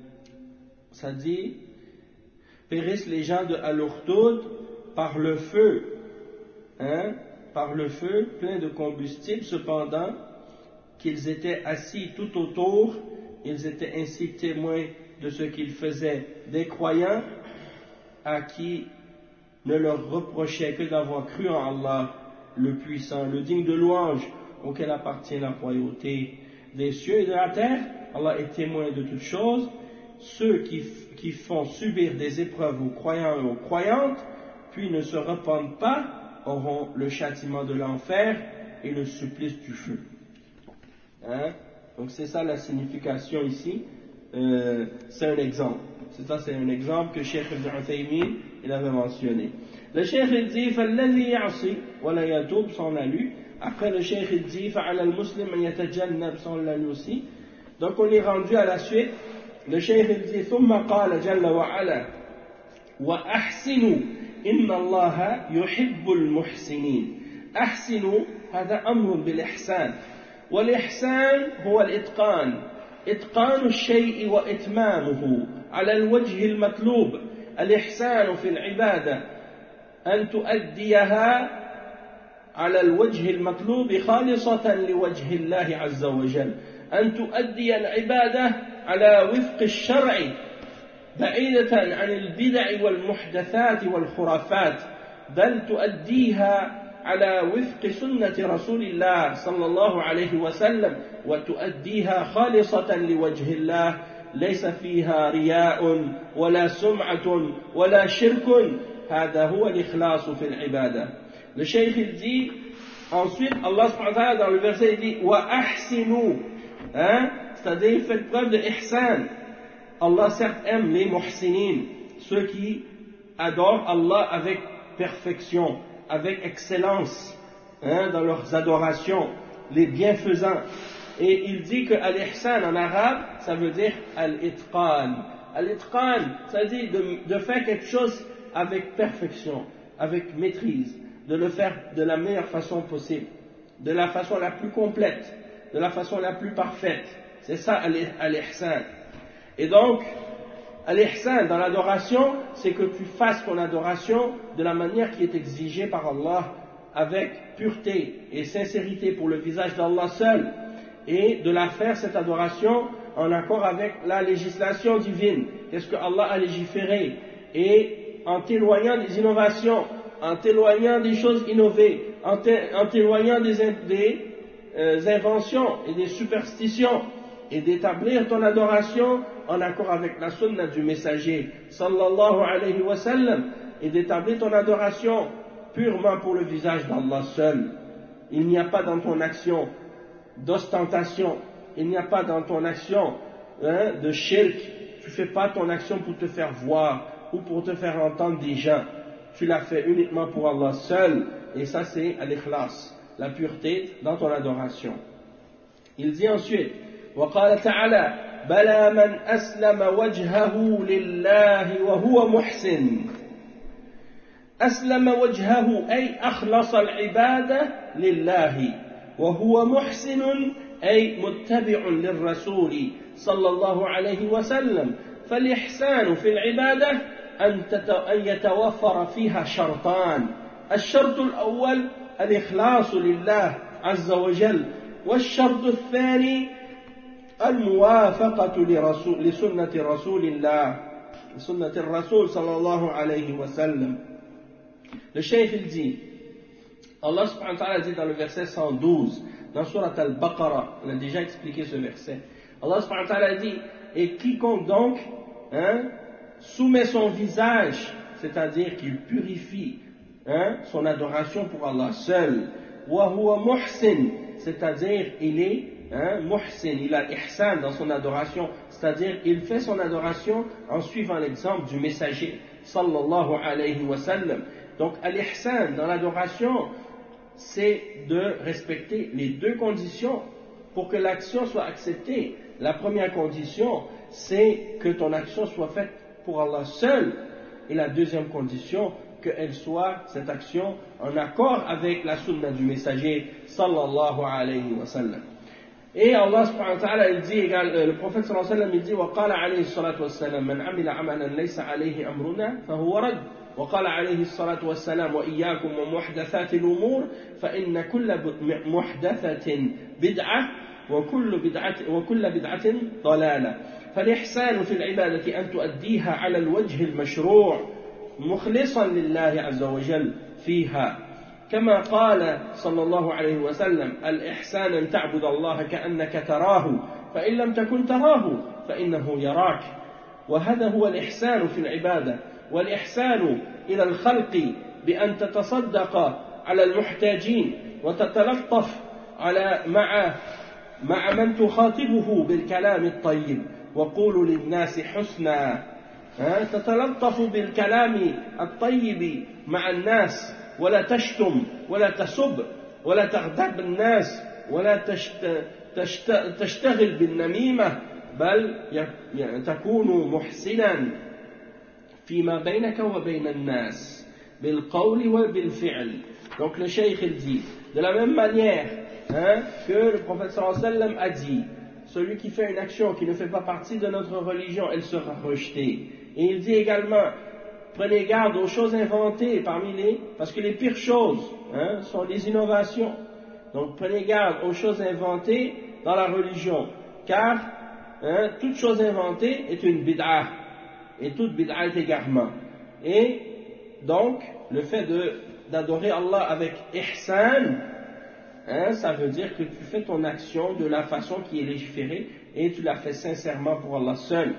ça dit périssent les gens de Al-Ukhdud par le feu, hein, par le feu plein de combustible, cependant qu'ils étaient assis tout autour, ils étaient ainsi témoins de ce qu'ils faisaient, des croyants à qui ne leur reprochait que d'avoir cru en Allah, le puissant, le digne de louange, auquel appartient la royauté des cieux et de la terre. Allah est témoin de toutes choses. Ceux qui, qui font subir des épreuves aux croyants et aux croyantes, puis ne se repentent pas, auront le châtiment de l'enfer et le supplice du feu. Hein? Donc c'est ça la signification ici. Euh, c'est un exemple. C'est ça, c'est un exemple que Cheikh Ibn Uthaymin il avait mentionné. Le Cheikh il dit فَالَّذِي يَعْصِي وَلَا يَتُوبُ, ça on l'a lu. Après le Cheikh il dit فَعَلَى الْمُسْلِمْ أَنْ يَتَجَنَّبْ, ça on l'a lu aussi. Donc on est rendu à la suite. Le Cheikh il dit ثُمَّ قَالَ جَلَّ وَعَلَى وَأَحْسِنُوا إِنَّ اللَّهَ يُحِبُّ الْمُحْسِنِينَ. أحسنوا هذا أمر بالإحسان، والإحسان هو الإتقان، إتقان الشيء وإتمامه على الوجه المطلوب. الإحسان في العبادة أن تؤديها على الوجه المطلوب خالصة لوجه الله عز وجل. أن تؤدي العبادة على وفق الشرع بعيدة عن البدع والمحدثات والخرافات بل تؤديها على وفق سنة رسول الله صلى الله عليه وسلم وتؤديها خالصة لوجه الله ليس فيها رياء ولا سمعة ولا شرك هذا هو الإخلاص في العبادة. Le cheikh il dit ensuite Allah subhanahu wa ta'ala dans le verset il dit wa ahsinu, hein, c'est-à-dire faites preuve de ihsan. Allah certes aime les muhsinin, ceux qui adorent Allah avec perfection, avec excellence, hein, dans leurs adorations, les bienfaisants. Et il dit que al-ihsan en arabe, ça veut dire al-itqan. Al-itqan, ça veut dire de, de faire quelque chose avec perfection, avec maîtrise, de le faire de la meilleure façon possible, de la façon la plus complète, de la façon la plus parfaite. C'est ça al-ihsan. Et donc, al-ihsan dans l'adoration, c'est que tu fasses ton adoration de la manière qui est exigée par Allah, avec pureté et sincérité pour le visage d'Allah seul, et de la faire cette adoration en accord avec la législation divine. Qu'est-ce que Allah a légiféré? Et en t'éloignant des innovations, en t'éloignant des choses innovées, en t'éloignant des, des euh, inventions et des superstitions, et d'établir ton adoration en accord avec la sunna du messager sallallahu alayhi wa sallam, et d'établir ton adoration purement pour le visage d'Allah seul. Il n'y a pas dans ton action d'ostentation, il n'y a pas dans ton action, hein, de shirk. Tu ne fais pas ton action pour te faire voir ou pour te faire entendre des gens. Tu l'as fait uniquement pour Allah seul, et ça c'est al-ikhlas, la pureté dans ton adoration. Il dit ensuite وقال تعالى بلى من أسلم وجهه لله وهو محسن. أسلم وجهه أي أخلص العبادة لله وهو محسن أي متبع للرسول صلى الله عليه وسلم. فالإحسان في العبادة أن يتوفر فيها شرطان. الشرط الأول الإخلاص لله عز وجل، والشرط الثاني الموافقة لرسول لسنة رسول الله لسنة الرسول صلى الله عليه وسلم. Le cheikh il dit, Allah subhanahu wa ta'ala dit dans le verset cent douze, dans Surat al-Baqarah, on a déjà expliqué ce verset, Allah subhanahu wa ta'ala dit, et quiconque donc, hein, soumet son visage, c'est-à-dire qu'il purifie, hein, son adoration pour Allah seul, wa huwa muhsin, c'est-à-dire il est, hein, muhsin, il a ihsan dans son adoration, c'est-à-dire il fait son adoration en suivant l'exemple du messager sallallahu alayhi wa sallam. Donc al-ihsan dans l'adoration, c'est de respecter les deux conditions pour que l'action soit acceptée. La première condition, c'est que ton action soit faite pour Allah seul, et la deuxième condition, qu'elle soit, cette action, en accord avec la sunna du messager sallallahu alayhi wa sallam. Et Allah subhanahu wa ta'ala, il dit, le prophète sallallahu alayhi wa sallam, il dit, وقال عليه الصلاة والسلام من عمل عملا ليس عليه أمرنا فهو رد. وقال عليه الصلاة والسلام وإياكم ومحدثات الأمور فإن كل محدثة بدعة وكل بدعة وكل بدعة ضلالة. فالإحسان في العبادة أن تؤديها على الوجه المشروع مخلصا لله عز وجل فيها، كما قال صلى الله عليه وسلم الإحسان أن تعبد الله كأنك تراه فإن لم تكن تراه فإنه يراك. وهذا هو الإحسان في العبادة. والإحسان إلى الخلق بأن تتصدق على المحتاجين وتتلطف على مع مع من تخاطبه بالكلام الطيب وقولوا للناس حسنا. تتلطف بالكلام الطيب مع الناس ولا تشتم ولا تسب ولا تغتاب الناس ولا تشت تشت تشتغل بالنميمة، بل تكون محسنا فيما بينك وبين الناس بالقول وبالفعل. Donc le cheikh il dit, de la même manière, hein, que le prophète sallallahu alayhi wa sallam a dit, celui qui fait une action qui ne fait pas partie de notre religion, elle sera rejetée. Et il dit également, prenez garde aux choses inventées parmi les, parce que les pires choses, hein, sont les innovations. Donc prenez garde aux choses inventées dans la religion. car hein, toute chose inventée est une bid'ah, et toute bid'ah est égarement. Et donc, le fait de, d'adorer Allah avec ihsan, hein, ça veut dire que tu fais ton action de la façon qui est légiférée, et tu la fais sincèrement pour Allah seul.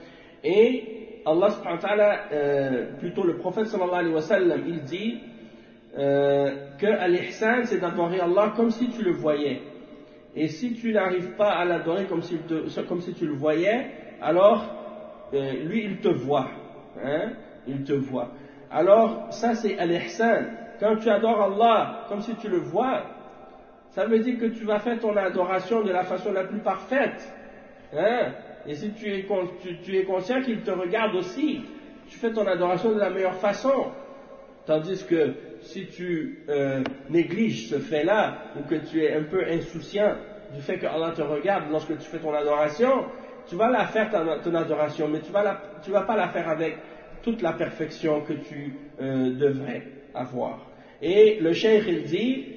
Et Allah subhanahu wa ta'ala, euh, plutôt le prophète sallallahu alayhi wa sallam, il dit euh, que al-ihsan c'est d'adorer Allah comme si tu le voyais. Et si tu n'arrives pas à l'adorer comme si, te, comme si tu le voyais, alors euh, lui il te voit. Hein, il te voit. Alors ça c'est al-ihsan. Quand tu adores Allah comme si tu le vois, ça veut dire que tu vas faire ton adoration de la façon la plus parfaite. Hein? Et si tu es, tu, tu es conscient qu'il te regarde aussi, tu fais ton adoration de la meilleure façon. Tandis que si tu euh, négliges ce fait-là, ou que tu es un peu insouciant du fait que Allah te regarde lorsque tu fais ton adoration, tu vas la faire ton, ton adoration, mais tu vas la, tu vas pas la faire avec toute la perfection que tu euh, devrais avoir. Et le cheikh il dit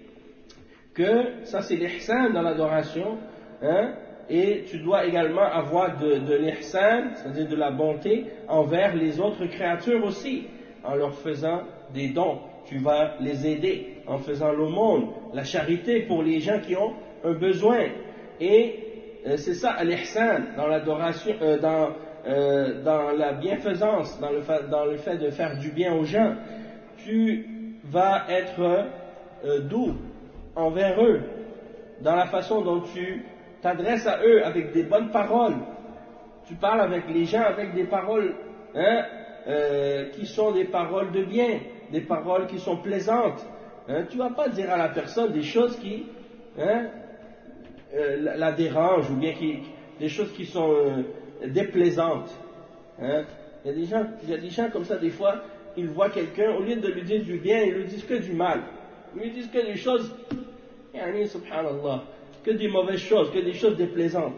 que ça c'est l'ihsan dans l'adoration, hein, et tu dois également avoir de, de l'ihsan, c'est-à-dire de la bonté envers les autres créatures aussi, en leur faisant des dons. Tu vas les aider en faisant l'aumône, la charité pour les gens qui ont un besoin. Et euh, c'est ça l'ihsan dans l'adoration, euh, dans, euh, dans la bienfaisance, dans le, fait, dans le fait de faire du bien aux gens. Tu vas être euh, doux envers eux, dans la façon dont tu t'adresses à eux avec des bonnes paroles. Tu parles avec les gens avec des paroles hein, euh, qui sont des paroles de bien, des paroles qui sont plaisantes. Hein, tu ne vas pas dire à la personne des choses qui hein, euh, la, la dérangent ou bien qui, des choses qui sont euh, déplaisantes. Hein. Il y a des gens, il y a des gens comme ça, des fois, ils voient quelqu'un, au lieu de lui dire du bien, ils lui disent que du mal. Ils lui disent que des choses, yani, subhanallah, que des mauvaises choses, que des choses déplaisantes.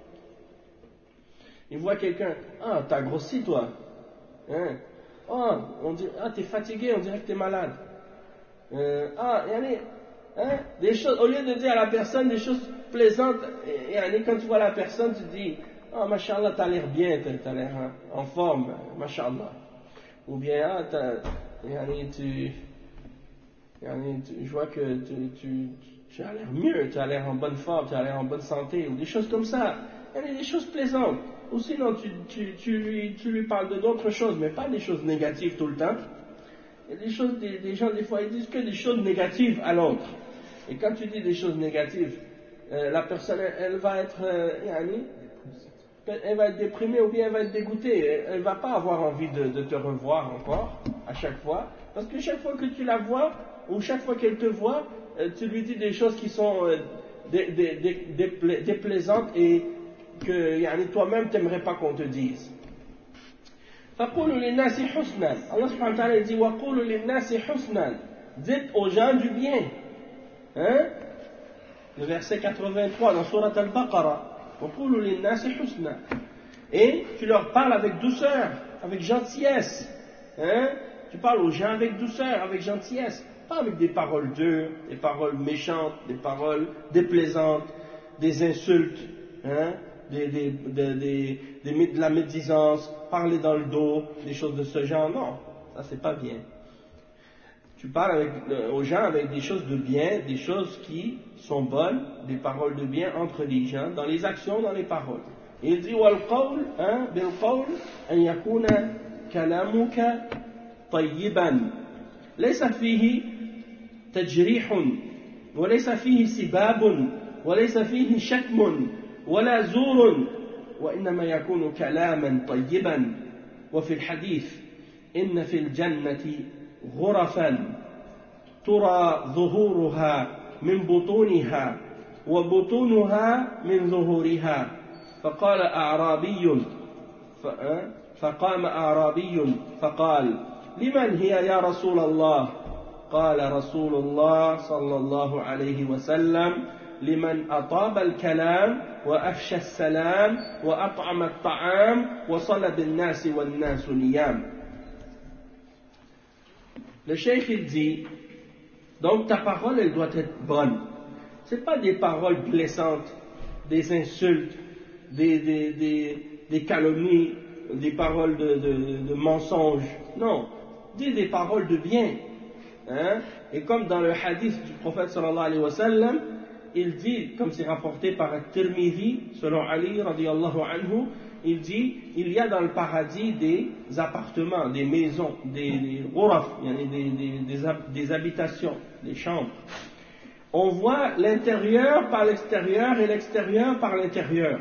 Ils voient quelqu'un, ah, t'as grossi toi. Hein? Oh, on dit, ah, t'es fatigué, on dirait que t'es malade. Euh, ah, yani, hein, des choses, au lieu de dire à la personne des choses plaisantes, yani, quand tu vois la personne, tu dis, ah, oh, mashallah, t'as l'air bien, t'as l'air hein, en forme, mashallah. Ou bien, ah, t'as, yani, tu, yani, tu, je vois que tu, tu, tu as l'air mieux, tu as l'air en bonne forme, tu as l'air en bonne santé, ou des choses comme ça. Yani, des choses plaisantes. Ou sinon, tu, tu, tu, lui, tu lui parles de d'autres choses, mais pas des choses négatives tout le temps. Il y a des choses, des, des gens, des fois, ils disent que des choses négatives à l'autre. Et quand tu dis des choses négatives, euh, la personne, elle, elle va être, euh, yani, elle va être déprimée ou bien elle va être dégoûtée. Elle ne va pas avoir envie de, de te revoir encore, à chaque fois. Parce que chaque fois que tu la vois, ou chaque fois qu'elle te voit, euh, tu lui dis des choses qui sont euh, dé, dé, dé, dé, déplaisantes et que yani, toi-même t'aimerais pas qu'on te dise. فَقُولُوا لِلنَّاسِ حُسْنًا. Allah subhanahu wa ta'ala dit وَقُولُوا لِلنَّاسِ حُسْنًا. Dites aux gens du bien. Hein? Le verset quatre-vingt-trois dans Surat Al-Baqarah. وَقُولُوا لِلنَّاسِ حُسْنًا. Et tu leur parles avec douceur, avec gentillesse. Hein? Tu parles aux gens avec douceur, avec gentillesse. Pas avec des paroles dures, des paroles méchantes, des paroles déplaisantes, des insultes. Hein? Des, des, des, des, des, de la médisance, parler dans le dos, des choses de ce genre, non, ça c'est pas bien. Tu parles avec, euh, aux gens avec des choses de bien, des choses qui sont bonnes, des paroles de bien entre les gens, dans les actions, dans les paroles. Et il dit, وَالْقَوْلِ بِالْقَوْلِ أَنْ يَكُونَ كَلَامُكَ طَيِّبًا لَيْسَ فِيهِ تَجْرِيحٌ وَلَيْسَ فِيهِ سِبَابٌ وَلَيْسَ فِيهِ شَتْمٌ ولا زور وإنما يكون كلاما طيبا وفي الحديث إن في الجنة غرفا ترى ظهورها من بطونها وبطونها من ظهورها فقال أعرابي فقام أعرابي فقال لمن هي يا رسول الله قال رسول الله صلى الله عليه وسلم لمن أطاب الكلام وأفشى السلام وأطعم الطعام وصلى بالناس والناس نيام. Le cheikh il dit, donc ta parole elle doit être bonne. C'est pas des paroles blessantes, des insultes, des, des, des, des calomnies, des paroles de, de, de mensonges. Non, dis des paroles de bien. Hein? Et comme dans le hadith du prophète sallallahu alayhi wa sallam, il dit, comme c'est rapporté par Tirmidhi, selon Ali radiyallahu anhu, il dit, il y a dans le paradis des appartements, des maisons, des, des ghuraf, des, des, des, des habitations, des chambres. On voit l'intérieur par l'extérieur et l'extérieur par l'intérieur.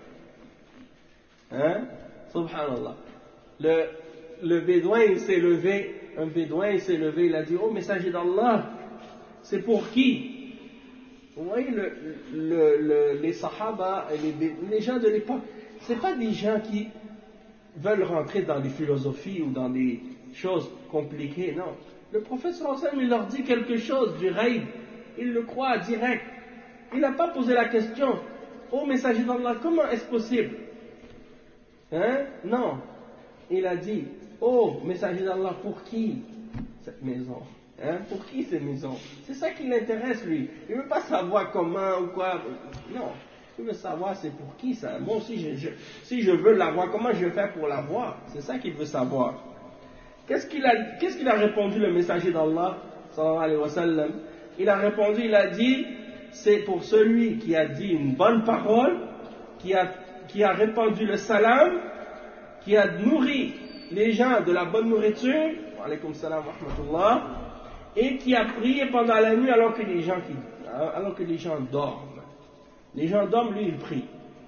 Hein? Subhanallah. Le, le bédouin, il s'est levé, un bédouin, il s'est levé, il a dit, oh messager d'Allah, c'est pour qui? Vous voyez, le, le, le, les sahaba, les, les gens de l'époque, ce n'est pas des gens qui veulent rentrer dans des philosophies ou dans des choses compliquées, non. Le prophète sallallahu alayhi wa sallam, il leur dit quelque chose du ghaib, il le croit direct. Il n'a pas posé la question, oh messager d'Allah, comment est-ce possible? Hein? Non. Il a dit, oh messager d'Allah, pour qui cette maison? Hein? Pour qui ces maisons? C'est ça qui l'intéresse lui. Il ne veut pas savoir comment ou quoi. Non. Il veut savoir c'est pour qui ça. Moi aussi, je, je, si je veux l'avoir, comment je vais faire pour l'avoir? C'est ça qu'il veut savoir. Qu'est-ce qu'il a, qu'est-ce qu'il a répondu le messager d'Allah sallallahu alayhi wa sallam? Il a répondu, il a dit, c'est pour celui qui a dit une bonne parole, qui a, qui a répandu le salam, qui a nourri les gens de la bonne nourriture, wa alaykum salam wa rahmatullah, et qui a prié pendant la nuit alors que les gens, qui, alors que les gens dorment. Les gens dorment, lui il prie.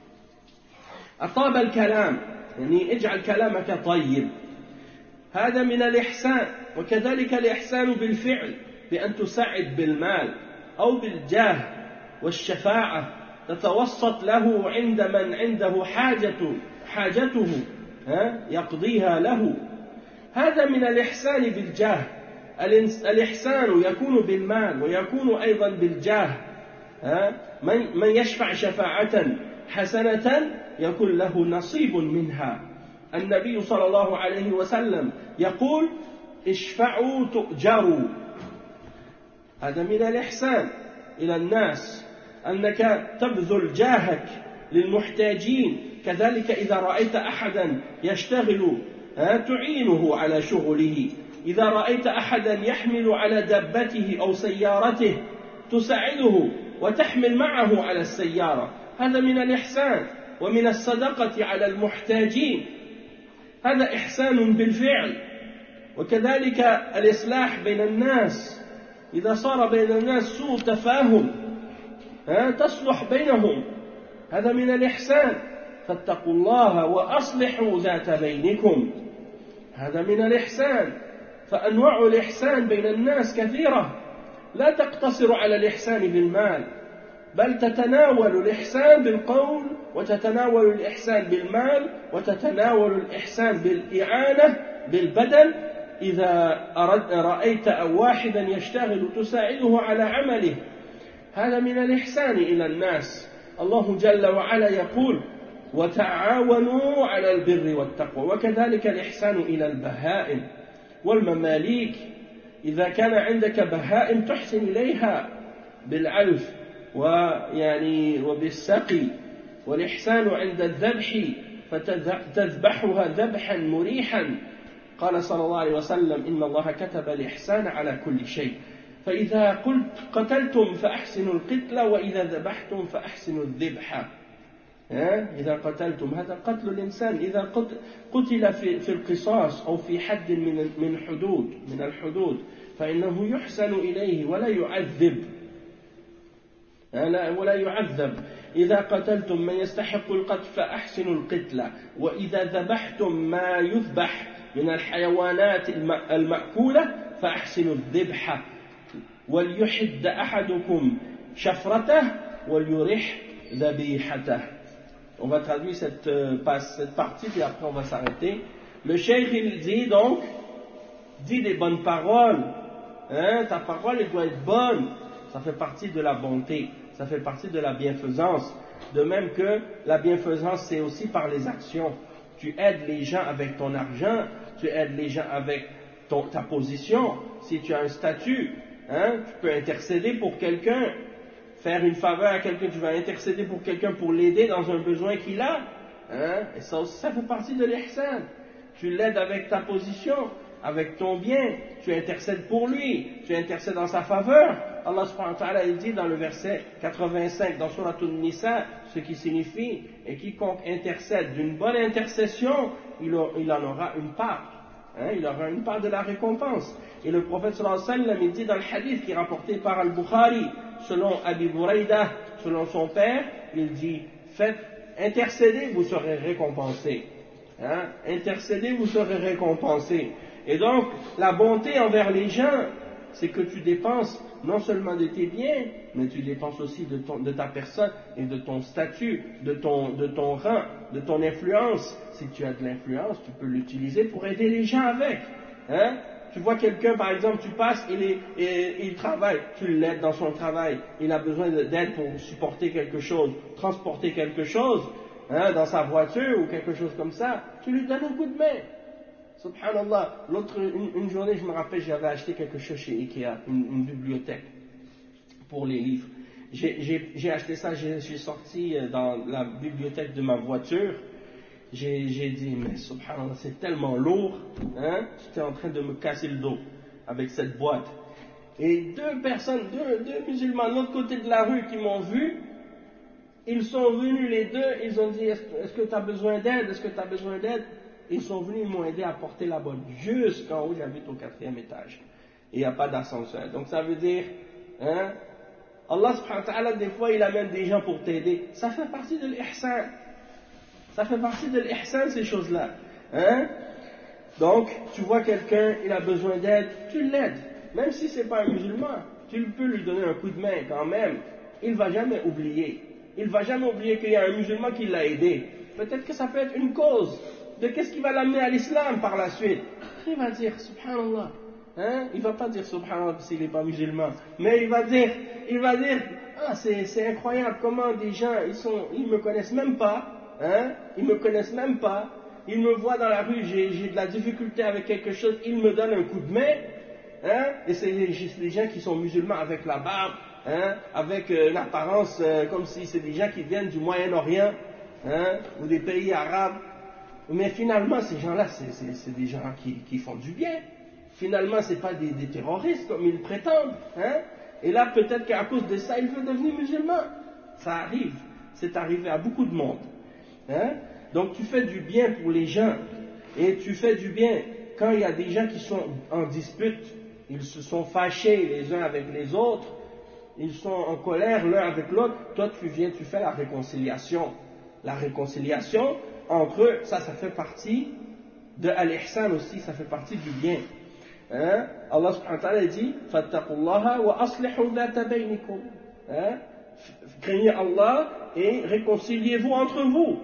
أطاب الكلام يعني اجعل كلامك طيب هذا من الإحسان وكذلك الإحسان بالفعل بأن تساعد بالمال أو بالجاه والشفاعة تتوسط له عند من عنده حاجة حاجته يقضيها له هذا من الإحسان بالجاه الإحسان يكون بالمال ويكون أيضا بالجاه من من يشفع شفاعة حسنة يكون له نصيب منها النبي صلى الله عليه وسلم يقول اشفعوا تؤجروا هذا من الإحسان إلى الناس أنك تبذل جاهك للمحتاجين كذلك إذا رأيت أحدا يشتغل تعينه على شغله إذا رأيت أحدا يحمل على دابته أو سيارته تساعده وتحمل معه على السيارة هذا من الإحسان ومن الصدقة على المحتاجين هذا إحسان بالفعل وكذلك الإصلاح بين الناس إذا صار بين الناس سوء تفاهم تصلح بينهم هذا من الإحسان فاتقوا الله وأصلحوا ذات بينكم هذا من الإحسان فأنواع الإحسان بين الناس كثيرة لا تقتصر على الإحسان بالمال بل تتناول الإحسان بالقول وتتناول الإحسان بالمال وتتناول الإحسان بالإعانة بالبدن إذا أرد رأيت واحدا يشتغل تساعده على عمله هذا من الإحسان إلى الناس الله جل وعلا يقول وتعاونوا على البر والتقوى وكذلك الإحسان إلى البهائم والمماليك إذا كان عندك بهائم تحسن إليها بالعلف ويعني وبالسقي والإحسان عند الذبح فتذبحها ذبحا مريحا قال صلى الله عليه وسلم إن الله كتب الإحسان على كل شيء فإذا قلت قتلتم فأحسنوا القتل وإذا ذبحتم فأحسنوا الذبح إذا قتلتم هذا قتل الإنسان إذا قتل في, في القصاص أو في حد من من حدود من الحدود فإنه يحسن إليه ولا يعذب ولا يعذب إذا قتلتم من يستحق القتل فأحسنوا القتل وإذا ذبحتم ما يذبح من الحيوانات المأكولة فأحسنوا الذبح وليحد أحدكم شفرته وليرح ذبيحته. On va traduire cette, euh, cette partie puis après on va s'arrêter. Le cheikh il dit donc, dis des bonnes paroles, hein, ta parole elle doit être bonne, ça fait partie de la bonté, ça fait partie de la bienfaisance. De même que la bienfaisance c'est aussi par les actions. Tu aides les gens avec ton argent, tu aides les gens avec ton, ta position. Si tu as un statut, hein, tu peux intercéder pour quelqu'un, faire une faveur à quelqu'un, tu vas intercéder pour quelqu'un pour l'aider dans un besoin qu'il a, hein, et ça aussi, ça fait partie de l'ihsan. Tu l'aides avec ta position, avec ton bien, tu intercèdes pour lui, tu intercèdes en sa faveur. Allah subhanahu wa ta'ala il dit dans le verset quatre-vingt-cinq dans Surat An-Nisa, ce qui signifie, et quiconque intercède d'une bonne intercession, il, a, il en aura une part. Hein, il aura une part de la récompense. Et le prophète sallallahu alayhi wa sallam, il dit dans le hadith qui est rapporté par Al-Bukhari, selon Abi Buraïda, selon son père, il dit, faites, intercédez, vous serez récompensés. Hein, intercédez, vous serez récompensés. Et donc, la bonté envers les gens, c'est que tu dépenses non seulement de tes biens, mais tu dépenses aussi de, ton, de ta personne et de ton statut, de ton, de ton rang, de ton influence. Si tu as de l'influence, tu peux l'utiliser pour aider les gens avec. Hein? Tu vois quelqu'un, par exemple, tu passes, il, est, et, il travaille, tu l'aides dans son travail, il a besoin d'aide pour supporter quelque chose, transporter quelque chose, hein, dans sa voiture ou quelque chose comme ça, tu lui donnes un coup de main. Subhanallah, l'autre, une, une journée, je me rappelle, j'avais acheté quelque chose chez Ikea, une, une bibliothèque pour les livres. J'ai acheté ça, j'ai sorti dans la bibliothèque de ma voiture. J'ai dit, mais subhanallah, c'est tellement lourd, hein, j'étais en train de me casser le dos avec cette boîte. Et deux personnes, deux, deux musulmans de l'autre côté de la rue qui m'ont vu, ils sont venus les deux, ils ont dit, est-ce que tu as besoin d'aide, est-ce que tu as besoin d'aide? Ils sont venus, ils m'ont aidé à porter la boîte jusqu'en haut, j'habite au quatrième étage. Et il n'y a pas d'ascenseur. Donc ça veut dire, hein, Allah subhanahu wa ta'ala, des fois, il amène des gens pour t'aider. Ça fait partie de l'ihsan. Ça fait partie de l'ihsan, ces choses-là. Hein? Donc, tu vois quelqu'un, il a besoin d'aide, tu l'aides. Même si ce n'est pas un musulman, tu peux lui donner un coup de main quand même. Il ne va jamais oublier. Il ne va jamais oublier qu'il y a un musulman qui l'a aidé. Peut-être que ça peut être une cause de qu'est-ce qui va l'amener à l'islam par la suite. Il va dire, subhanallah. Hein? Il ne va pas dire subhanallah s'il n'est pas musulman. Mais il va dire, il va dire, ah, c'est incroyable comment des gens, ils sont, ils me connaissent même pas. Hein? Ils me connaissent même pas. Ils me voient dans la rue, j'ai de la difficulté avec quelque chose, ils me donnent un coup de main. Hein? Et c'est des gens qui sont musulmans avec la barbe, hein? Avec euh, une apparence euh, comme si c'est des gens qui viennent du Moyen-Orient, hein? Ou des pays arabes. Mais finalement, ces gens-là, c'est des gens qui, qui font du bien. Finalement, ce n'est pas des, des terroristes comme ils prétendent. Hein? Et là, peut-être qu'à cause de ça, il veut devenir musulman. Ça arrive. C'est arrivé à beaucoup de monde. Hein? Donc, tu fais du bien pour les gens. Et tu fais du bien quand il y a des gens qui sont en dispute. Ils se sont fâchés les uns avec les autres. Ils sont en colère l'un avec l'autre. Toi, tu viens, tu fais la réconciliation. La réconciliation entre eux, ça, ça fait partie de al-ihsan aussi, ça fait partie du bien. Hein? Allah subhanahu wa ta'ala dit fattaqullaha wa aslihu dhata baynikum. Hein? Craignez Allah et réconciliez-vous entre vous.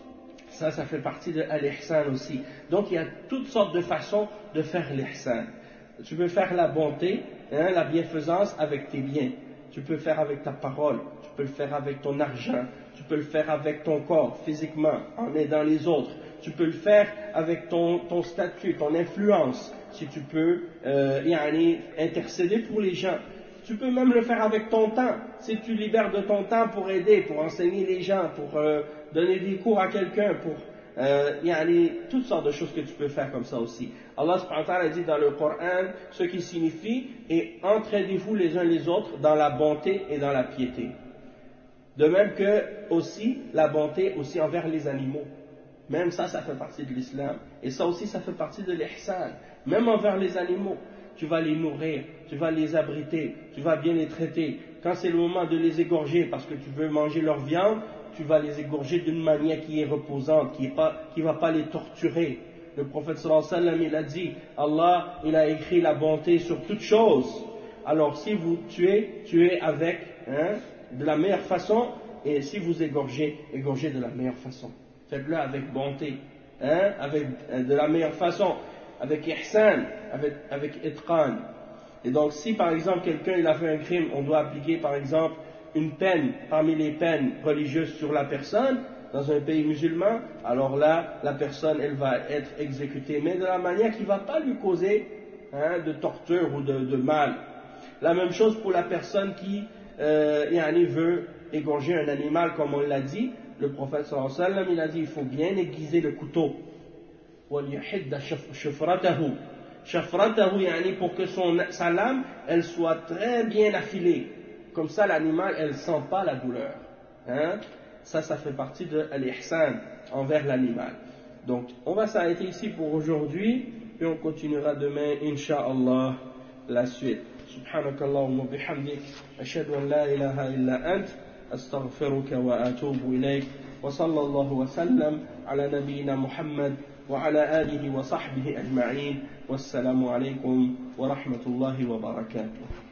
Ça, ça fait partie de al-ihsan aussi. Donc il y a toutes sortes de façons de faire l'ihsan. Tu peux faire la bonté, hein, la bienfaisance avec tes biens. Tu peux le faire avec ta parole, tu peux le faire avec ton argent, tu peux le faire avec ton corps, physiquement, en aidant les autres. Tu peux le faire avec ton, ton statut, ton influence, si tu peux euh, y aller intercéder pour les gens. Tu peux même le faire avec ton temps, si tu libères de ton temps pour aider, pour enseigner les gens, pour euh, donner des cours à quelqu'un, pour euh, y aller, toutes sortes de choses que tu peux faire comme ça aussi. Allah subhanahu wa ta'ala dit dans le Coran ce qui signifie et entraidez-vous les uns les autres dans la bonté et dans la piété. De même que aussi la bonté aussi envers les animaux. Même ça, ça fait partie de l'islam. Et ça aussi, ça fait partie de l'ihsan. Même envers les animaux, tu vas les nourrir, tu vas les abriter, tu vas bien les traiter. Quand c'est le moment de les égorger parce que tu veux manger leur viande, tu vas les égorger d'une manière qui est reposante, qui ne va pas les torturer. Le prophète sallallahu alayhi wa sallam, il a dit, Allah, il a écrit la bonté sur toute chose. Alors si vous tuez, tuez avec hein, de la meilleure façon, et si vous égorgez, égorgez de la meilleure façon. Faites-le avec bonté, hein, avec de la meilleure façon, avec ihsan, avec, avec itqan. Et donc si par exemple quelqu'un il a fait un crime, on doit appliquer par exemple une peine parmi les peines religieuses sur la personne, dans un pays musulman, alors là, la personne, elle va être exécutée, mais de la manière qui ne va pas lui causer hein, de torture ou de, de mal. La même chose pour la personne qui euh, yani veut égorger un animal comme on l'a dit, le prophète sallallahu alayhi wa sallam, il a dit il faut bien aiguiser le couteau. وَلْيُحِدَّ شَفْرَتَهُ شَفْرَتَهُ yani pour que son, sa lame elle soit très bien affilée. Comme ça l'animal elle sent pas la douleur. Hein? Ça, ça fait partie de l'ihsan envers l'animal. Donc on va s'arrêter ici pour aujourd'hui et on continuera demain insha'Allah la suite. سبحانك اللهم وبحمدك أشهد أن لا إله إلا أنت أستغفرك وأتوب إليك وصلى الله وسلم على نبينا محمد وعلى آله وصحبه أجمعين والسلام عليكم ورحمة الله وبركاته.